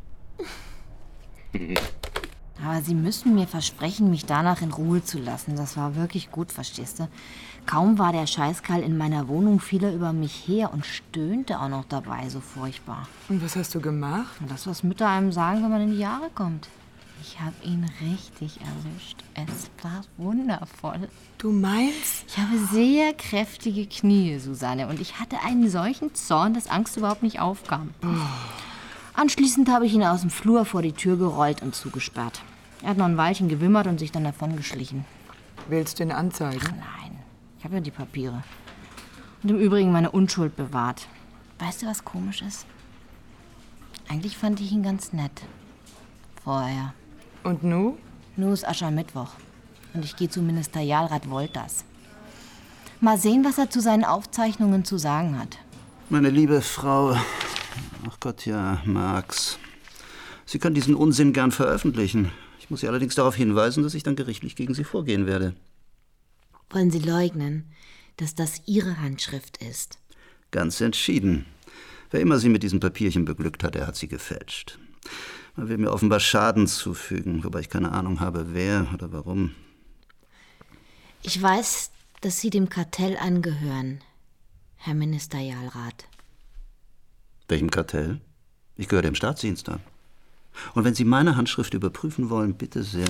Aber Sie müssen mir versprechen, mich danach in Ruhe zu lassen. Das war wirklich gut, verstehst du? Kaum war der Scheißkerl in meiner Wohnung, fiel er über mich her und stöhnte auch noch dabei, so furchtbar. Und was hast du gemacht? Das, was Mütter einem sagen, wenn man in die Jahre kommt. Ich habe ihn richtig erwischt. Es war wundervoll. Du meinst? Ich habe sehr kräftige Knie, Susanne. Und ich hatte einen solchen Zorn, dass Angst überhaupt nicht aufkam. Anschließend habe ich ihn aus dem Flur vor die Tür gerollt und zugesperrt. Er hat noch ein Weilchen gewimmert und sich dann davongeschlichen. Willst du ihn anzeigen? Ach nein, ich habe ja die Papiere. Und im Übrigen meine Unschuld bewahrt. Weißt du, was komisch ist? Eigentlich fand ich ihn ganz nett. Vorher. Und nu? Nu ist Aschermittwoch. Und ich gehe zu Ministerialrat Wolters. Mal sehen, was er zu seinen Aufzeichnungen zu sagen hat. Meine liebe Frau, ach Gott, ja, Max. Sie können diesen Unsinn gern veröffentlichen. Ich muss Sie allerdings darauf hinweisen, dass ich dann gerichtlich gegen Sie vorgehen werde. Wollen Sie leugnen, dass das Ihre Handschrift ist? Ganz entschieden. Wer immer Sie mit diesem Papierchen beglückt hat, der hat sie gefälscht. Man will mir offenbar Schaden zufügen, wobei ich keine Ahnung habe, wer oder warum. Ich weiß, dass Sie dem Kartell angehören, Herr Ministerialrat. Welchem Kartell? Ich gehöre dem Staatsdienst an. Und wenn Sie meine Handschrift überprüfen wollen, bitte sehr.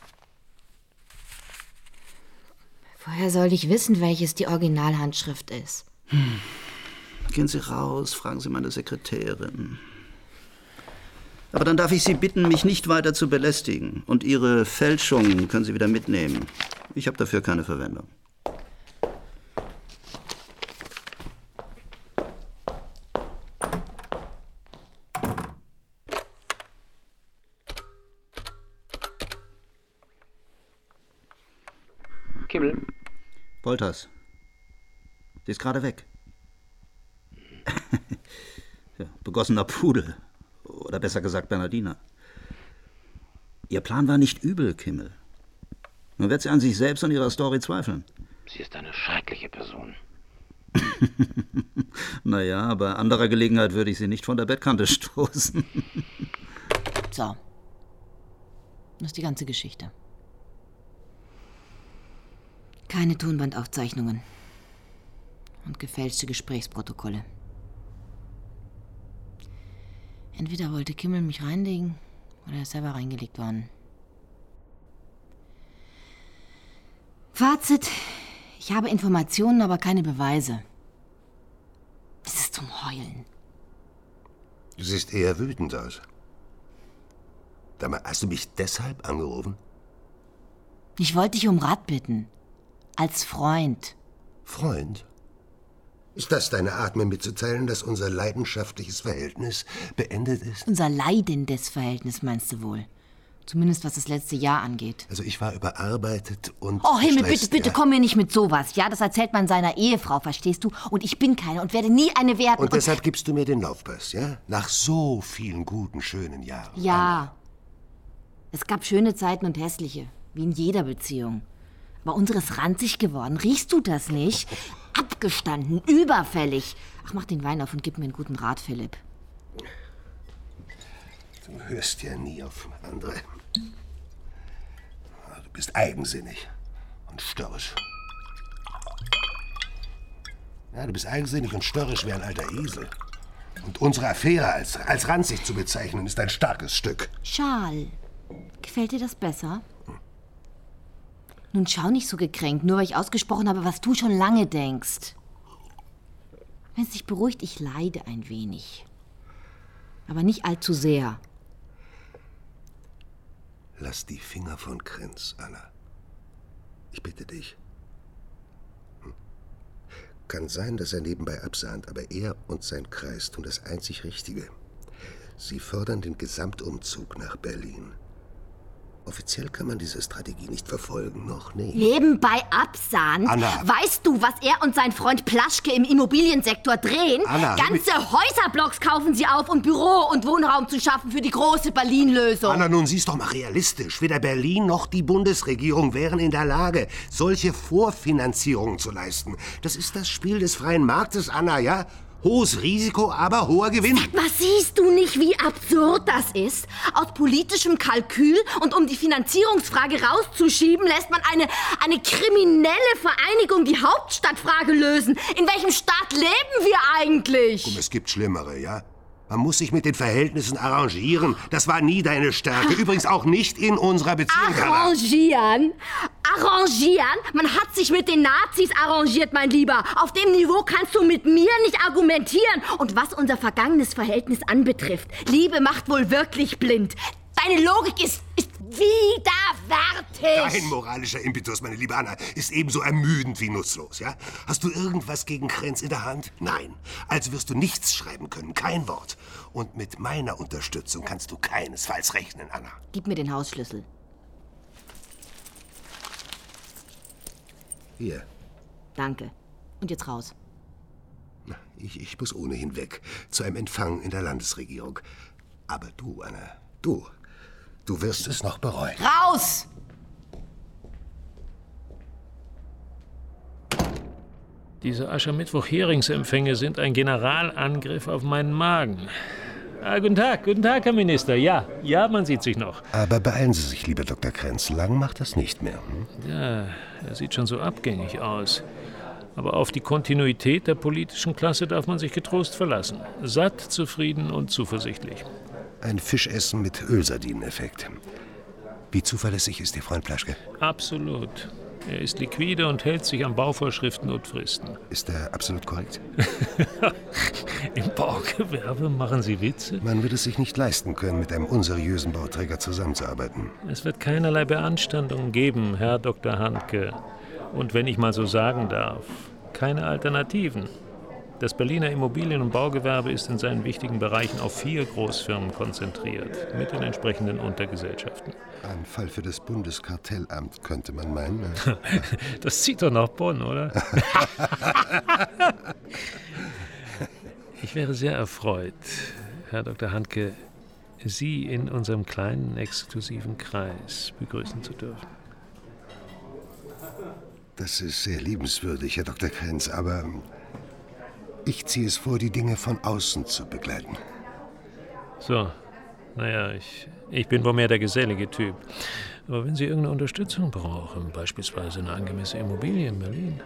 Woher soll ich wissen, welches die Originalhandschrift ist? Gehen Sie raus, fragen Sie meine Sekretärin. Aber dann darf ich Sie bitten, mich nicht weiter zu belästigen. Und Ihre Fälschungen können Sie wieder mitnehmen. Ich habe dafür keine Verwendung. Kimmel. Wolters. Sie ist gerade weg. Ja, begossener Pudel. Oder besser gesagt Bernardiner. Ihr Plan war nicht übel, Kimmel. Nun wird sie an sich selbst und ihrer Story zweifeln. Sie ist eine schreckliche Person. Naja, bei anderer Gelegenheit würde ich sie nicht von der Bettkante stoßen. So. Das ist die ganze Geschichte. Keine Tonbandaufzeichnungen. Und gefälschte Gesprächsprotokolle. Entweder wollte Kimmel mich reinlegen oder er ist selber reingelegt worden. Fazit: Ich habe Informationen, aber keine Beweise. Das ist zum Heulen. Du siehst eher wütend aus. Sag mal, hast du mich deshalb angerufen? Ich wollte dich um Rat bitten. Als Freund. Freund? Ist das deine Art, mir mitzuteilen, dass unser leidenschaftliches Verhältnis beendet ist? Unser leidendes Verhältnis, meinst du wohl? Zumindest was das letzte Jahr angeht. Also ich war überarbeitet und Oh Himmel, gestresst, bitte, komm mir nicht mit sowas. Ja, das erzählt man seiner Ehefrau, verstehst du? Und ich bin keine und werde nie eine werden. Und deshalb gibst du mir den Laufpass, ja? Nach so vielen guten, schönen Jahren. Ja. Es gab schöne Zeiten und hässliche. Wie in jeder Beziehung. Aber unsere ist ranzig geworden. Riechst du das nicht? Abgestanden, überfällig. Ach, mach den Wein auf und gib mir einen guten Rat, Philipp. Du hörst ja nie auf andere. Du bist eigensinnig und störrisch. Ja, du bist eigensinnig und störrisch wie ein alter Esel. Und unsere Affäre als ranzig zu bezeichnen, ist ein starkes Stück. Schal, gefällt dir das besser? Nun schau nicht so gekränkt, nur weil ich ausgesprochen habe, was du schon lange denkst. Wenn es dich beruhigt, ich leide ein wenig. Aber nicht allzu sehr. Lass die Finger von Krenz, Anna. Ich bitte dich. Kann sein, dass er nebenbei absahnt, aber er und sein Kreis tun das einzig Richtige. Sie fördern den Gesamtumzug nach Berlin. Offiziell kann man diese Strategie nicht verfolgen, noch nicht. Nebenbei absahnen? Anna. Weißt du, was er und sein Freund Plaschke im Immobiliensektor drehen? Anna, ganze Häuserblocks kaufen sie auf, um Büro und Wohnraum zu schaffen für die große Berlin-Lösung. Anna, nun siehst doch mal realistisch. Weder Berlin noch die Bundesregierung wären in der Lage, solche Vorfinanzierungen zu leisten. Das ist das Spiel des freien Marktes, Anna, ja? Hohes Risiko, aber hoher Gewinn. Was siehst du nicht, wie absurd das ist? Aus politischem Kalkül und um die Finanzierungsfrage rauszuschieben, lässt man eine kriminelle Vereinigung die Hauptstadtfrage lösen. In welchem Staat leben wir eigentlich? Komm, es gibt Schlimmere, ja? Man muss sich mit den Verhältnissen arrangieren. Das war nie deine Stärke. Übrigens auch nicht in unserer Beziehung. Arrangieren? Arrangieren? Man hat sich mit den Nazis arrangiert, mein Lieber. Auf dem Niveau kannst du mit mir nicht argumentieren. Und was unser vergangenes Verhältnis anbetrifft, Liebe macht wohl wirklich blind. Deine Logik ist widerwärtig. Dein moralischer Impetus, meine liebe Anna, ist ebenso ermüdend wie nutzlos, ja? Hast du irgendwas gegen Krenz in der Hand? Nein. Also wirst du nichts schreiben können, kein Wort. Und mit meiner Unterstützung kannst du keinesfalls rechnen, Anna. Gib mir den Hausschlüssel. Hier. Danke. Und jetzt raus. Ich muss ohnehin weg. Zu einem Empfang in der Landesregierung. Aber du, Anna, du wirst es noch bereuen. Raus! Diese Aschermittwoch-Heringsempfänge sind ein Generalangriff auf meinen Magen. Guten Tag, Herr Minister. Ja, man sieht sich noch. Aber beeilen Sie sich, lieber Dr. Krenz. Lang macht das nicht mehr. Ja, er sieht schon so abgängig aus. Aber auf die Kontinuität der politischen Klasse darf man sich getrost verlassen. Satt, zufrieden und zuversichtlich. Ein Fischessen mit Ölsardineneffekt. Wie zuverlässig ist Ihr Freund Plaschke? Absolut. Er ist liquide und hält sich an Bauvorschriften und Fristen. Ist er absolut korrekt? Im Baugewerbe machen Sie Witze? Man wird es sich nicht leisten können, mit einem unseriösen Bauträger zusammenzuarbeiten. Es wird keinerlei Beanstandungen geben, Herr Dr. Handke. Und wenn ich mal so sagen darf, keine Alternativen. Das Berliner Immobilien- und Baugewerbe ist in seinen wichtigen Bereichen auf 4 Großfirmen konzentriert, mit den entsprechenden Untergesellschaften. Ein Fall für das Bundeskartellamt, könnte man meinen. Das zieht doch nach Bonn, oder? Ich wäre sehr erfreut, Herr Dr. Handke, Sie in unserem kleinen, exklusiven Kreis begrüßen zu dürfen. Das ist sehr liebenswürdig, Herr Dr. Krenz, aber ich ziehe es vor, die Dinge von außen zu begleiten. So, naja, ich bin wohl mehr der gesellige Typ. Aber wenn Sie irgendeine Unterstützung brauchen, beispielsweise eine angemessene Immobilie in Berlin.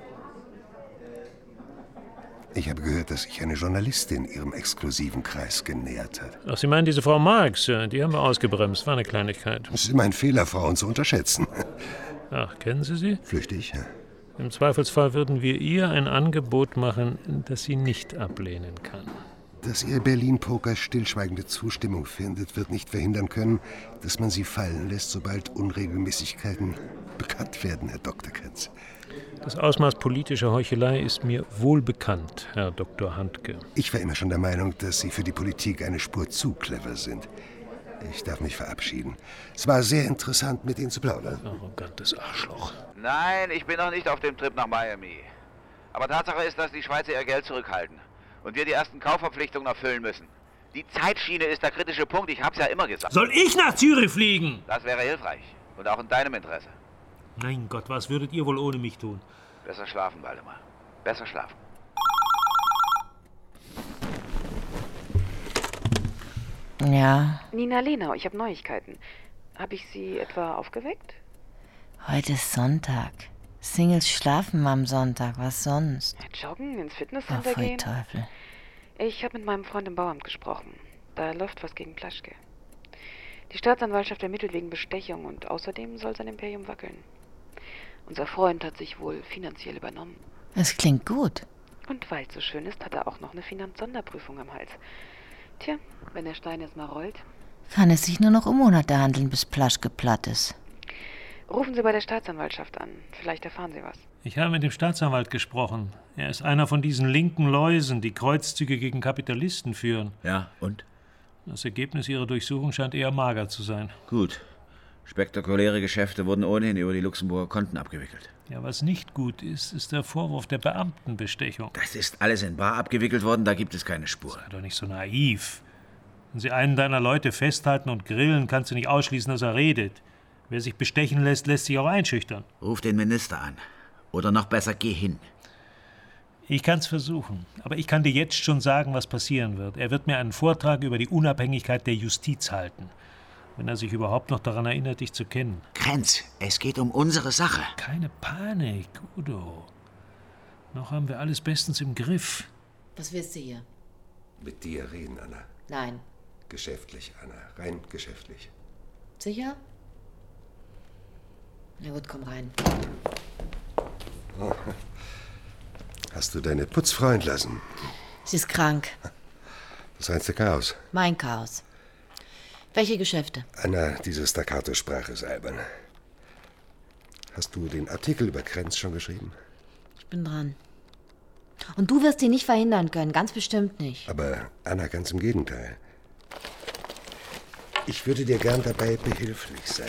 Ich habe gehört, dass sich eine Journalistin Ihrem exklusiven Kreis genähert hat. Ach, Sie meinen diese Frau Marx? Die haben wir ausgebremst, war eine Kleinigkeit. Es ist immer ein Fehler, Frauen zu unterschätzen. Ach, kennen Sie sie? Flüchtig, ja. Im Zweifelsfall würden wir ihr ein Angebot machen, das sie nicht ablehnen kann. Dass ihr Berlin-Poker stillschweigende Zustimmung findet, wird nicht verhindern können, dass man sie fallen lässt, sobald Unregelmäßigkeiten bekannt werden, Herr Dr. Krenz. Das Ausmaß politischer Heuchelei ist mir wohl bekannt, Herr Dr. Handke. Ich war immer schon der Meinung, dass Sie für die Politik eine Spur zu clever sind. Ich darf mich verabschieden. Es war sehr interessant, mit Ihnen zu plaudern. Arrogantes Arschloch. Nein, ich bin noch nicht auf dem Trip nach Miami. Aber Tatsache ist, dass die Schweizer ihr Geld zurückhalten und wir die ersten Kaufverpflichtungen erfüllen müssen. Die Zeitschiene ist der kritische Punkt, ich hab's ja immer gesagt. Soll ich nach Zürich fliegen? Das wäre hilfreich und auch in deinem Interesse. Mein Gott, was würdet ihr wohl ohne mich tun? Besser schlafen, Waldemar. Besser schlafen. Ja. Nina Lenau, ich habe Neuigkeiten. Habe ich Sie etwa aufgeweckt? Heute ist Sonntag. Singles schlafen am Sonntag, was sonst? Joggen, ins Fitnesscenter gehen? Teufel. Ich habe mit meinem Freund im Bauamt gesprochen. Da läuft was gegen Plaschke. Die Staatsanwaltschaft ermittelt wegen Bestechung und außerdem soll sein Imperium wackeln. Unser Freund hat sich wohl finanziell übernommen. Das klingt gut. Und weil es so schön ist, hat er auch noch eine Finanzsonderprüfung am Hals. Tja, wenn der Stein jetzt mal rollt. Kann es sich nur noch um Monate handeln, bis Plaschke platt ist. Rufen Sie bei der Staatsanwaltschaft an. Vielleicht erfahren Sie was. Ich habe mit dem Staatsanwalt gesprochen. Er ist einer von diesen linken Läusen, die Kreuzzüge gegen Kapitalisten führen. Ja, und? Das Ergebnis Ihrer Durchsuchung scheint eher mager zu sein. Gut. Spektakuläre Geschäfte wurden ohnehin über die Luxemburger Konten abgewickelt. Ja, was nicht gut ist, ist der Vorwurf der Beamtenbestechung. Das ist alles in bar abgewickelt worden, da gibt es keine Spur. Sei doch nicht so naiv. Wenn sie einen deiner Leute festhalten und grillen, kannst du nicht ausschließen, dass er redet. Wer sich bestechen lässt, lässt sich auch einschüchtern. Ruf den Minister an. Oder noch besser, geh hin. Ich kann's versuchen, aber ich kann dir jetzt schon sagen, was passieren wird. Er wird mir einen Vortrag über die Unabhängigkeit der Justiz halten. Wenn er sich überhaupt noch daran erinnert, dich zu kennen. Krenz, es geht um unsere Sache. Keine Panik, Udo. Noch haben wir alles bestens im Griff. Was willst du hier? Mit dir reden, Anna. Nein. Geschäftlich, Anna. Rein geschäftlich. Sicher? Na gut, komm rein. Oh. Hast du deine Putzfrau entlassen? Sie ist krank. Das reinste Chaos. Mein Chaos. Welche Geschäfte? Anna, diese Staccato-Sprache ist albern. Hast du den Artikel über Krenz schon geschrieben? Ich bin dran. Und du wirst ihn nicht verhindern können, ganz bestimmt nicht. Aber Anna, ganz im Gegenteil. Ich würde dir gern dabei behilflich sein.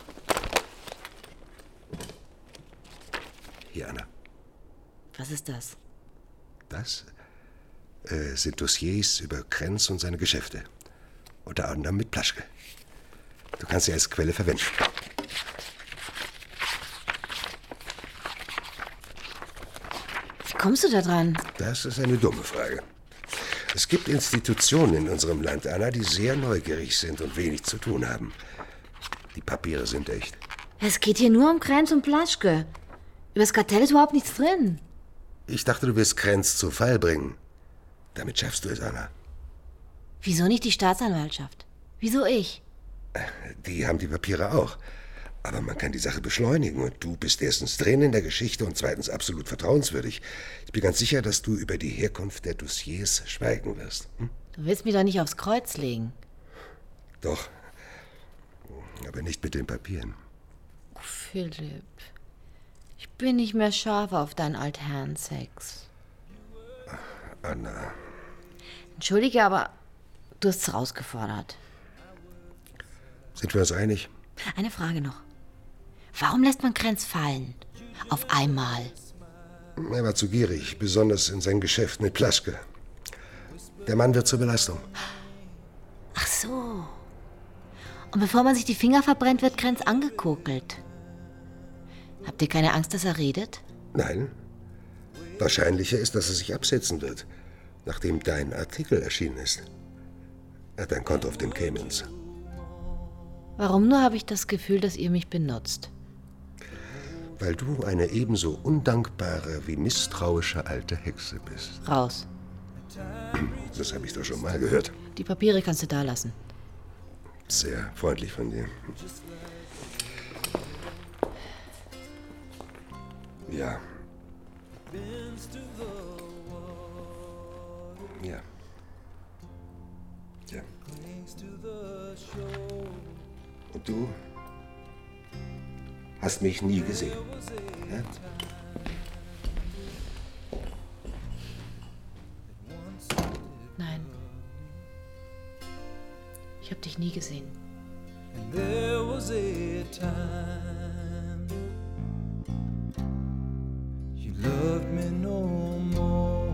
Hier, Anna. Was ist das? Das sind Dossiers über Krenz und seine Geschäfte. Unter anderem mit Plaschke. Du kannst sie als Quelle verwenden. Wie kommst du da dran? Das ist eine dumme Frage. Es gibt Institutionen in unserem Land, Anna, die sehr neugierig sind und wenig zu tun haben. Die Papiere sind echt. Es geht hier nur um Krenz und Plaschke. Über das Kartell ist überhaupt nichts drin. Ich dachte, du willst Krenz zu Fall bringen. Damit schaffst du es, Anna. Wieso nicht die Staatsanwaltschaft? Wieso ich? Die haben die Papiere auch. Aber man kann die Sache beschleunigen und du bist erstens drin in der Geschichte und zweitens absolut vertrauenswürdig. Ich bin ganz sicher, dass du über die Herkunft der Dossiers schweigen wirst. Hm? Du willst mich doch nicht aufs Kreuz legen. Doch. Aber nicht mit den Papieren. Oh, Philipp. Ich bin nicht mehr scharf auf deinen Altherrensex. Anna. Entschuldige, aber du hast es rausgefordert. Sind wir uns einig? Eine Frage noch. Warum lässt man Krenz fallen? Auf einmal. Er war zu gierig, besonders in sein Geschäft mit Plaschke. Der Mann wird zur Belastung. Ach so. Und bevor man sich die Finger verbrennt, wird Krenz angekokelt. Habt ihr keine Angst, dass er redet? Nein. Wahrscheinlicher ist, dass er sich absetzen wird, nachdem dein Artikel erschienen ist. Er hat ein Konto auf den Caymans. Warum nur habe ich das Gefühl, dass ihr mich benutzt? Weil du eine ebenso undankbare wie misstrauische alte Hexe bist. Raus. Das habe ich doch schon mal gehört. Die Papiere kannst du da lassen. Sehr freundlich von dir. Ja. Ja. Ja. Und du hast mich nie gesehen. Ja? Nein. Ich habe dich nie gesehen. There was a time you loved me no more.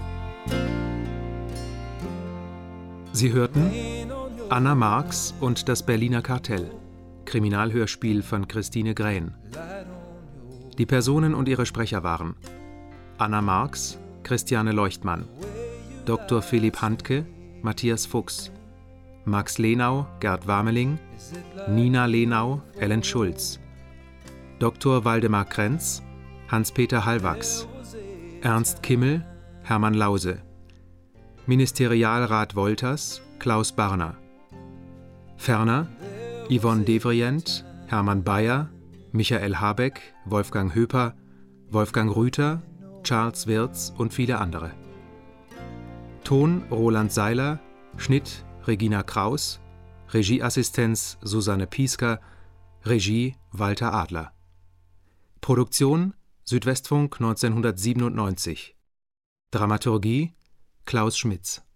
Sie hörten Anna Marx und das Berliner Kartell, Kriminalhörspiel von Christine Grähn. Die Personen und ihre Sprecher waren Anna Marx, Christiane Leuchtmann, Dr. Philipp Handke, Matthias Fuchs, Max Lenau, Gerd Warmeling, Nina Lenau, Ellen Schulz, Dr. Waldemar Krenz, Hans-Peter Hallwachs, Ernst Kimmel, Hermann Lause, Ministerialrat Wolters, Klaus Barner. Ferner Yvonne Devrient, Hermann Bayer, Michael Habeck, Wolfgang Höper, Wolfgang Rüther, Charles Wirz und viele andere. Ton Roland Seiler, Schnitt Regina Kraus, Regieassistenz Susanne Piesker, Regie Walter Adler. Produktion Südwestfunk 1997. Dramaturgie Klaus Schmitz.